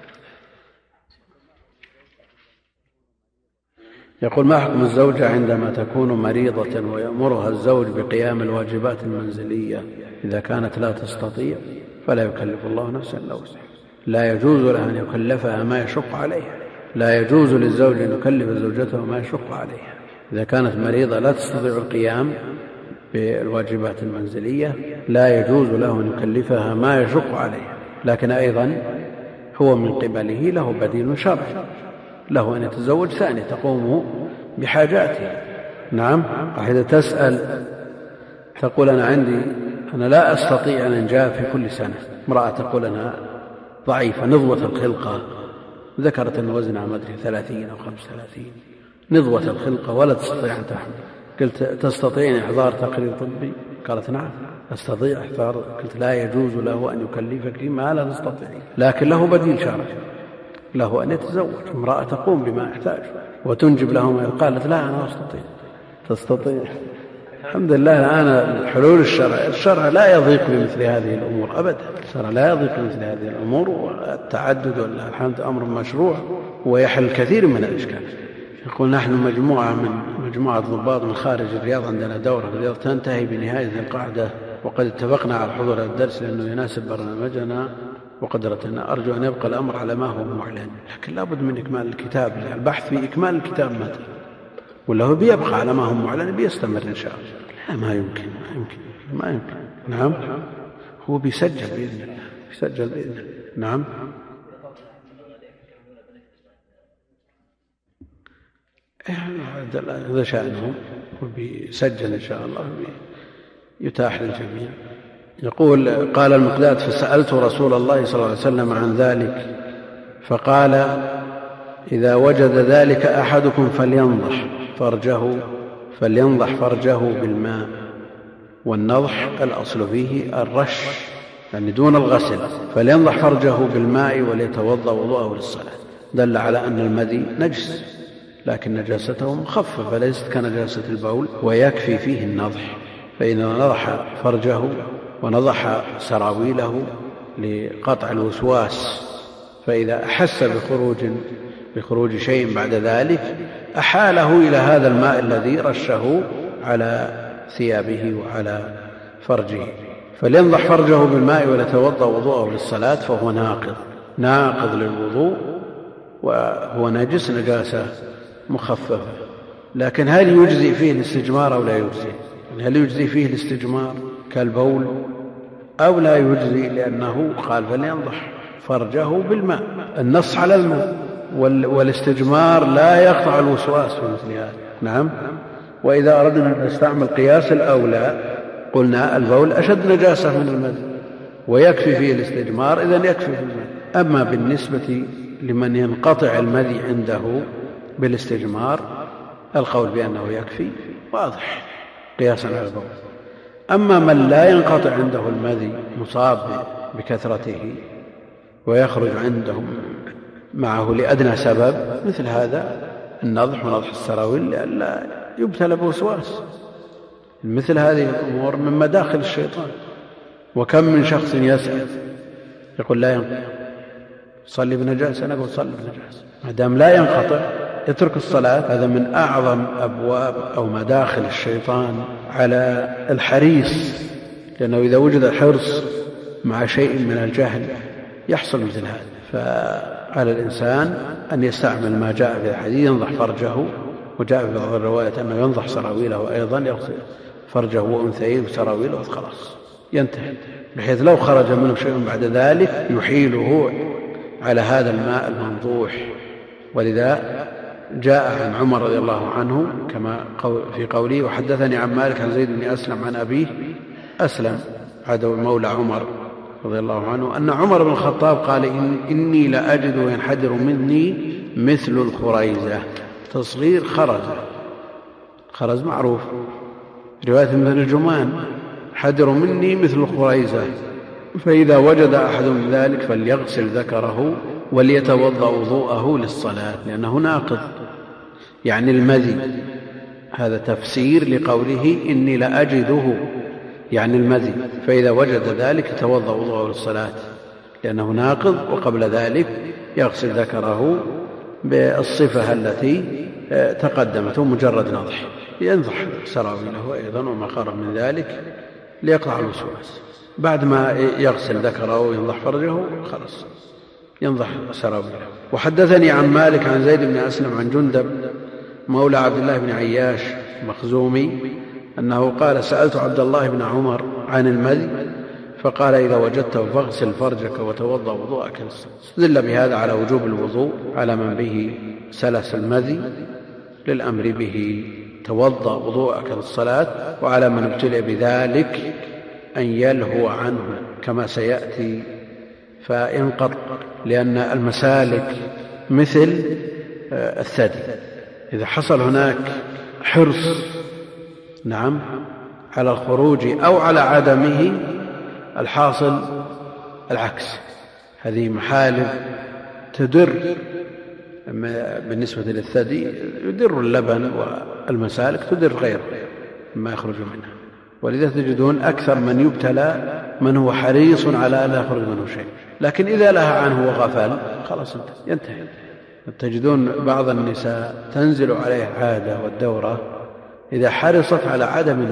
يقول ما حكم الزوجة عندما تكون مريضة ويأمرها الزوج بقيام الواجبات المنزلية إذا كانت لا تستطيع فلا يكلف الله نفسا إلا وسعها. لا يجوز له أن يكلفها ما يشق عليها، لا يجوز للزوج أن يكلف زوجته ما يشق عليها. إذا كانت مريضة لا تستطيع القيام بالواجبات المنزلية لا يجوز له أن يكلفها ما يشق عليها، لكن أيضا هو من قبله له بديل شرعي، له أن يتزوج ثانية تقوم بحاجاته. نعم، إذا تسأل تقول أنا لا أستطيع أن أنجاب في كل سنة. امرأة تقول أنا ضعيفة نضوة الخلقة، ذكرت أن وزنها ما أدري 30 أو 35، نضوة الخلقة ولا تستطيع أن تحمل. قلت تستطيعين إحضار تقرير طبي؟ قالت نعم أستطيع إحضار. قلت لا يجوز له أن يكلفك ما لا تستطيع، لكن له بديل شرعي، له أن يتزوج. امرأة تقوم بما يحتاج وتنجب له ما. قالت لا أنا أستطيع. تستطيع الحمد لله الآن حلول الشرع لا يضيق بمثل هذه الأمور أبدا. الشرع لا يضيق بمثل هذه الأمور، والتعدد والله الحمد أمر مشروع ويحل الكثير من الإشكال. يقول نحن مجموعة ضباط من خارج الرياض، عندنا دورة في الرياض تنتهي بنهاية القعدة، وقد اتفقنا على حضور الدرس لأنه يناسب برنامجنا وقدرتنا. أرجو أن يبقى الأمر على ما هو معلن، لكن لابد من إكمال الكتاب، البحث في إكمال الكتاب متى، ولا هو بيبقى على ما هو معلن بيستمر إن شاء الله. لا ما يمكن. نعم هو بيسجل بإذن الله. نعم هذا شأنه، وبيسجل إن شاء الله يتاح للجميع. يقول قال المقداد فسألت رسول الله صلى الله عليه وسلم عن ذلك فقال إذا وجد ذلك أحدكم فلينضح فرجه بالماء، والنضح الأصل فيه الرش يعني دون الغسل، فلينضح فرجه بالماء وليتوضأ وضوءه للصلاة. دل على أن المذي نجس، لكن نجاسته مخففة ليست كنجاسة البول، ويكفي فيه النضح. فإذا نضح فرجه ونضح سراويله لقطع الوسواس، فإذا أحس بخروج شيء بعد ذلك أحاله إلى هذا الماء الذي رشه على ثيابه وعلى فرجه. فلينضح فرجه بالماء وليتوضأ وضوءه للصلاة، فهو ناقض للوضوء، وهو نجس نجاسة مخففة. لكن هل يجزي فيه الاستجمار أو لا يجزي؟ هل يجزي فيه الاستجمار كالبول أو لا يجزي؟ لأنه قال فلينضح فرجه بالماء، النص على الماء، والاستجمار لا يقطع الوسواس في مثل هذا. نعم. وإذا أردنا أن نستعمل قياس الأولى قلنا البول أشد نجاسة من المذي ويكفي فيه الاستجمار، إذن يكفي في المذي. أما بالنسبة لمن ينقطع المذي عنده بالاستجمار القول بأنه يكفي واضح قياسا على البول. أما من لا ينقطع عنده المذي مصاب بكثرته ويخرج عندهم معه لأدنى سبب، مثل هذا النضح ونضح السراويل لئلا يبتلى بوسواس. مثل هذه الأمور من مداخل الشيطان. وكم من شخص يسأل يقول لا ينقطع، صلي بنجاسة، نقول صلي بنجاسة، ما دام لا ينقطع يترك الصلاة. هذا من أعظم أبواب أو مداخل الشيطان على الحريص، لأنه إذا وجد الحرص مع شيء من الجهل يحصل مثل هذا. فعلى الإنسان أن يستعمل ما جاء في الحديث ينضح فرجه، وجاء في بعض الروايات أنه ينضح سراويله أيضا، يغسل فرجه وأنثيه وسراويله خلاص ينتهي، بحيث لو خرج منه شيء بعد ذلك يحيله على هذا الماء المنضوح. ولذا جاء عن عمر رضي الله عنه كما في قوله وحدثني عن مالك عن زيد بن أسلم عن أبيه أسلم عدو مولى عمر رضي الله عنه أن عمر بن الخطاب قال إني لأجد ينحدر مني مثل الخريزة. تصغير خرز معروف، رواية مثل الجمان، حدر مني مثل الخريزة، فإذا وجد أحد من ذلك فليغسل ذكره وليتوضأ وضوءه للصلاة، لأنه ناقض يعني المذي. هذا تفسير لقوله إني لأجده يعني المذي، فإذا وجد ذلك يتوضأ وضوءه للصلاة لأنه ناقض، وقبل ذلك يغسل ذكره بالصفة التي تقدمت مجرد نضح، ينضح سراويله أيضا وما قرب من ذلك ليقطع الوسواس. بعد ما يغسل ذكره وينضح فرجه خلاص ينضح سراويله. وحدثني عن مالك عن زيد بن أسلم عن جندب مولى عبد الله بن عياش مخزومي أنه قال سألت عبد الله بن عمر عن المذي فقال إذا وجدته فاغسل فرجك وتوضأ وضوءك للصلاة. استدل بهذا على وجوب الوضوء على من به سلس المذي للأمر به توضأ وضوءك للصلاة، وعلى من ابتلي بذلك أن يلهو عنه كما سيأتي فينقطع، لأن المسالك مثل الثدي، إذا حصل هناك حرص نعم على الخروج أو على عدمه الحاصل العكس. هذه محالب تدر بالنسبة للثدي، يدر اللبن والمسالك تدر غيره، مما يخرج منها. ولذا تجدون أكثر من يبتلى من هو حريص على أن لا يخرج منه شيء، لكن إذا لها عنه وغفل خلاص ينتهي. تجدون بعض النساء تنزل عليه عادة والدورة إذا حرصت على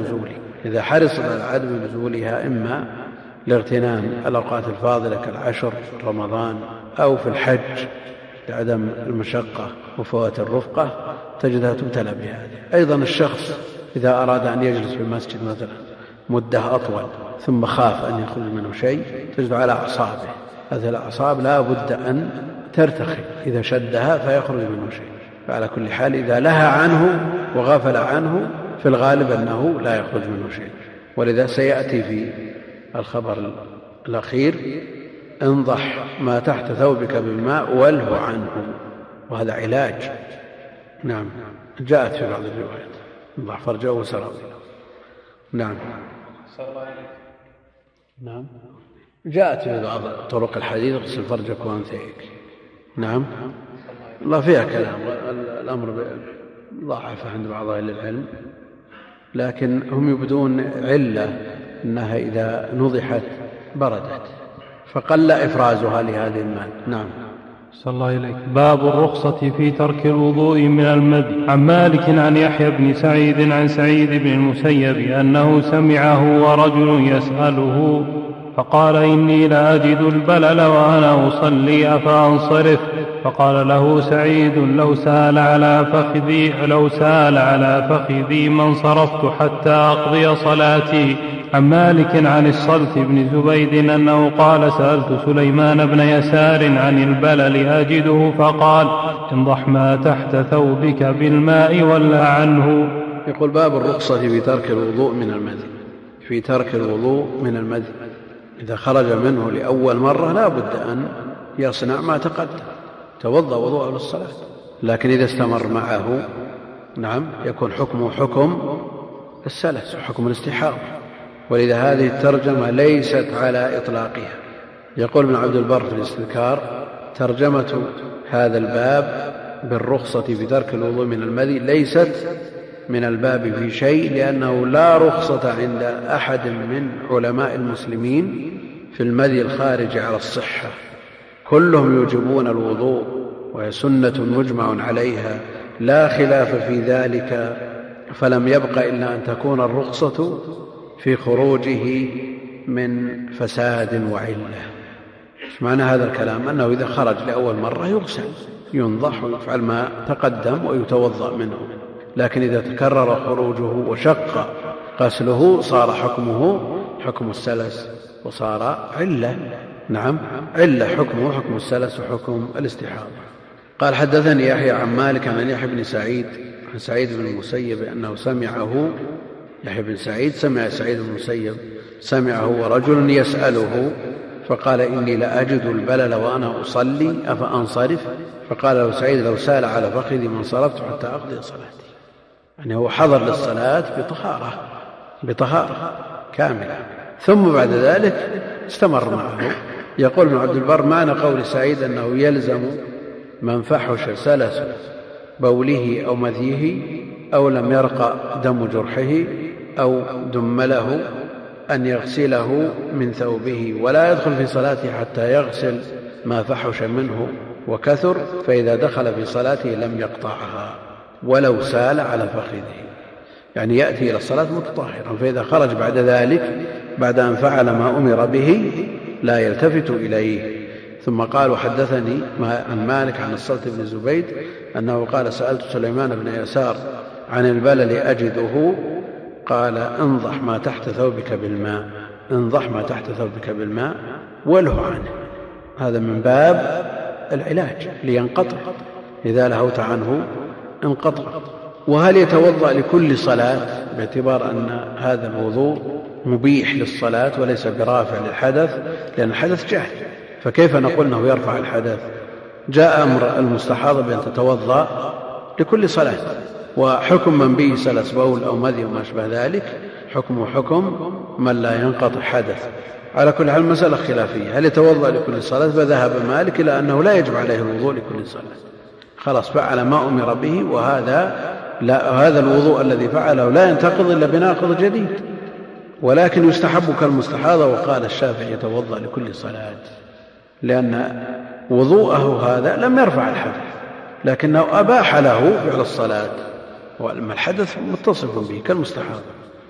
عدم نزولها، إما لاغتنام الأوقات الفاضلة كالعشر رمضان أو في الحج لعدم المشقة وفوات الرفقة، تجدها تبتلى بهذا. أيضا الشخص إذا أراد أن يجلس في المسجد مثلا مدة أطول ثم خاف أن يخرج منه شيء، تجد على أعصابه. هذه الأعصاب لا بد أن ترتخي، إذا شدها فيخرج منه شيء. فعلى كل حال إذا لها عنه وغفل عنه في الغالب أنه لا يخرج منه شيء. ولذا سيأتي في الخبر الأخير: انضح ما تحت ثوبك بالماء واله عنه، وهذا علاج. نعم، جاءت في بعض الروايات انضح فرجه وسرابيله. نعم جاءت في بعض طرق الحديث: اغسل فرجك وانثيك. نعم، الله فيها كلام، الأمر ضعف عند بعض أهل العلم، لكن هم يبدون علة أنها إذا نضحت بردت فقل إفرازها لهذه المال. نعم. صلى الله إليك. باب الرخصة في ترك الوضوء من المذي. عن مالك عن يحيى بن سعيد عن سعيد بن المسيب أنه سمعه ورجل يسأله فقال: إني لأجد البلل وأنا أصلي أفأنصرف؟ فقال له سعيد: لو سال على فخذي ما انصرفت حتى أقضي صلاتي. عن مالك عن الصلت بن زبيد أنه قال: سألت سليمان بن يسار عن البلل أجده، فقال: انضح ما تحت ثوبك بالماء ولا عنه. يقول: باب الرخصة في ترك الوضوء من المذي. إذا خرج منه لأول مرة لا بد أن يصنع ما تقدم، توضأ وضوءه للصلاة. لكن إذا استمر معه نعم يكون حكمه حكم السلس وحكم الاستحاضة. ولذا هذه الترجمة ليست على إطلاقها. يقول ابن عبد البر في الاستذكار: ترجمة هذا الباب بالرخصة في ترك الوضوء من المذي ليست من الباب في شيء، لأنه لا رخصة عند أحد من علماء المسلمين في المذي الخارج على الصحة، كلهم يوجبون الوضوء، وهي سنة مجمع عليها لا خلاف في ذلك، فلم يبق إلا أن تكون الرخصة في خروجه من فساد وعلة. معنى هذا الكلام أنه إذا خرج لأول مرة يغسل، ينضح ويفعل ما تقدم ويتوضأ منه، لكن إذا تكرر خروجه وشق غسله صار حكمه حكم السلس وصار علة. نعم، علة حكمه حكم السلس وحكم الاستحاضة. قال: حدثني يحيى عن مالك عن يحيى بن سعيد عن سعيد بن المسيب أنه سمعه، يحيى بن سعيد سمع سعيد بن المسيب سمعه ورجل يسأله فقال: إني لأجد البلل وأنا أصلي أفأنصرف؟ فقال له سعيد: لو سال على فخذي ما انصرفت حتى أقضي صلاتي. يعني هو حضر للصلاة بطهارة كاملة، ثم بعد ذلك استمر معه. يقول ابن عبد البر: معنى قول سعيد أنه يلزم من فحش سلس بوله أو مذيه أو لم يرق دم جرحه أو دم له أن يغسله من ثوبه ولا يدخل في صلاته حتى يغسل ما فحش منه وكثر، فإذا دخل في صلاته لم يقطعها ولو سال على فخذه. يعني يأتي إلى الصلاة متطهرا، فإذا خرج بعد ذلك بعد أن فعل ما أمر به لا يلتفت إليه. ثم قال: وحدثني عن مالك عن الصلت بن زبيد أنه قال: سألت سليمان بن يسار عن البلل أجده، قال: انضح ما تحت ثوبك بالماء وله عنه. هذا من باب العلاج لينقطع، إذا لهوت عنه انقطع. وهل يتوضأ لكل صلاة باعتبار أن هذا الوضوء مبيح للصلاة وليس برافع للحدث، لأن الحدث جهل، فكيف نقول أنه يرفع الحدث؟ جاء أمر المستحاضة بأن تتوضأ لكل صلاة، وحكم من به سلس بول أو مذي وما أشبه ذلك حكمه حكم من لا ينقطع حدث. على كل حال مسألة خلافية، هل يتوضأ لكل صلاة؟ فذهب مالك إلى أنه لا يجب عليه الوضوء لكل صلاة، خلاص فعل ما أمر به، وهذا لا، هذا الوضوء الذي فعله لا ينتقض إلا بناقض جديد، ولكن يستحب كالمستحاضة. وقال الشافعي يتوضأ لكل صلاة، لأن وضوءه هذا لم يرفع الحدث، لكنه أباح له فعل الصلاة، وأما الحدث متصف به كالمستحاضة.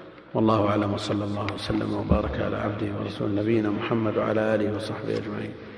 والله أعلم، وصلى الله وسلم وبارك على عبده ورسوله نبينا محمد وعلى آله وصحبه أجمعين.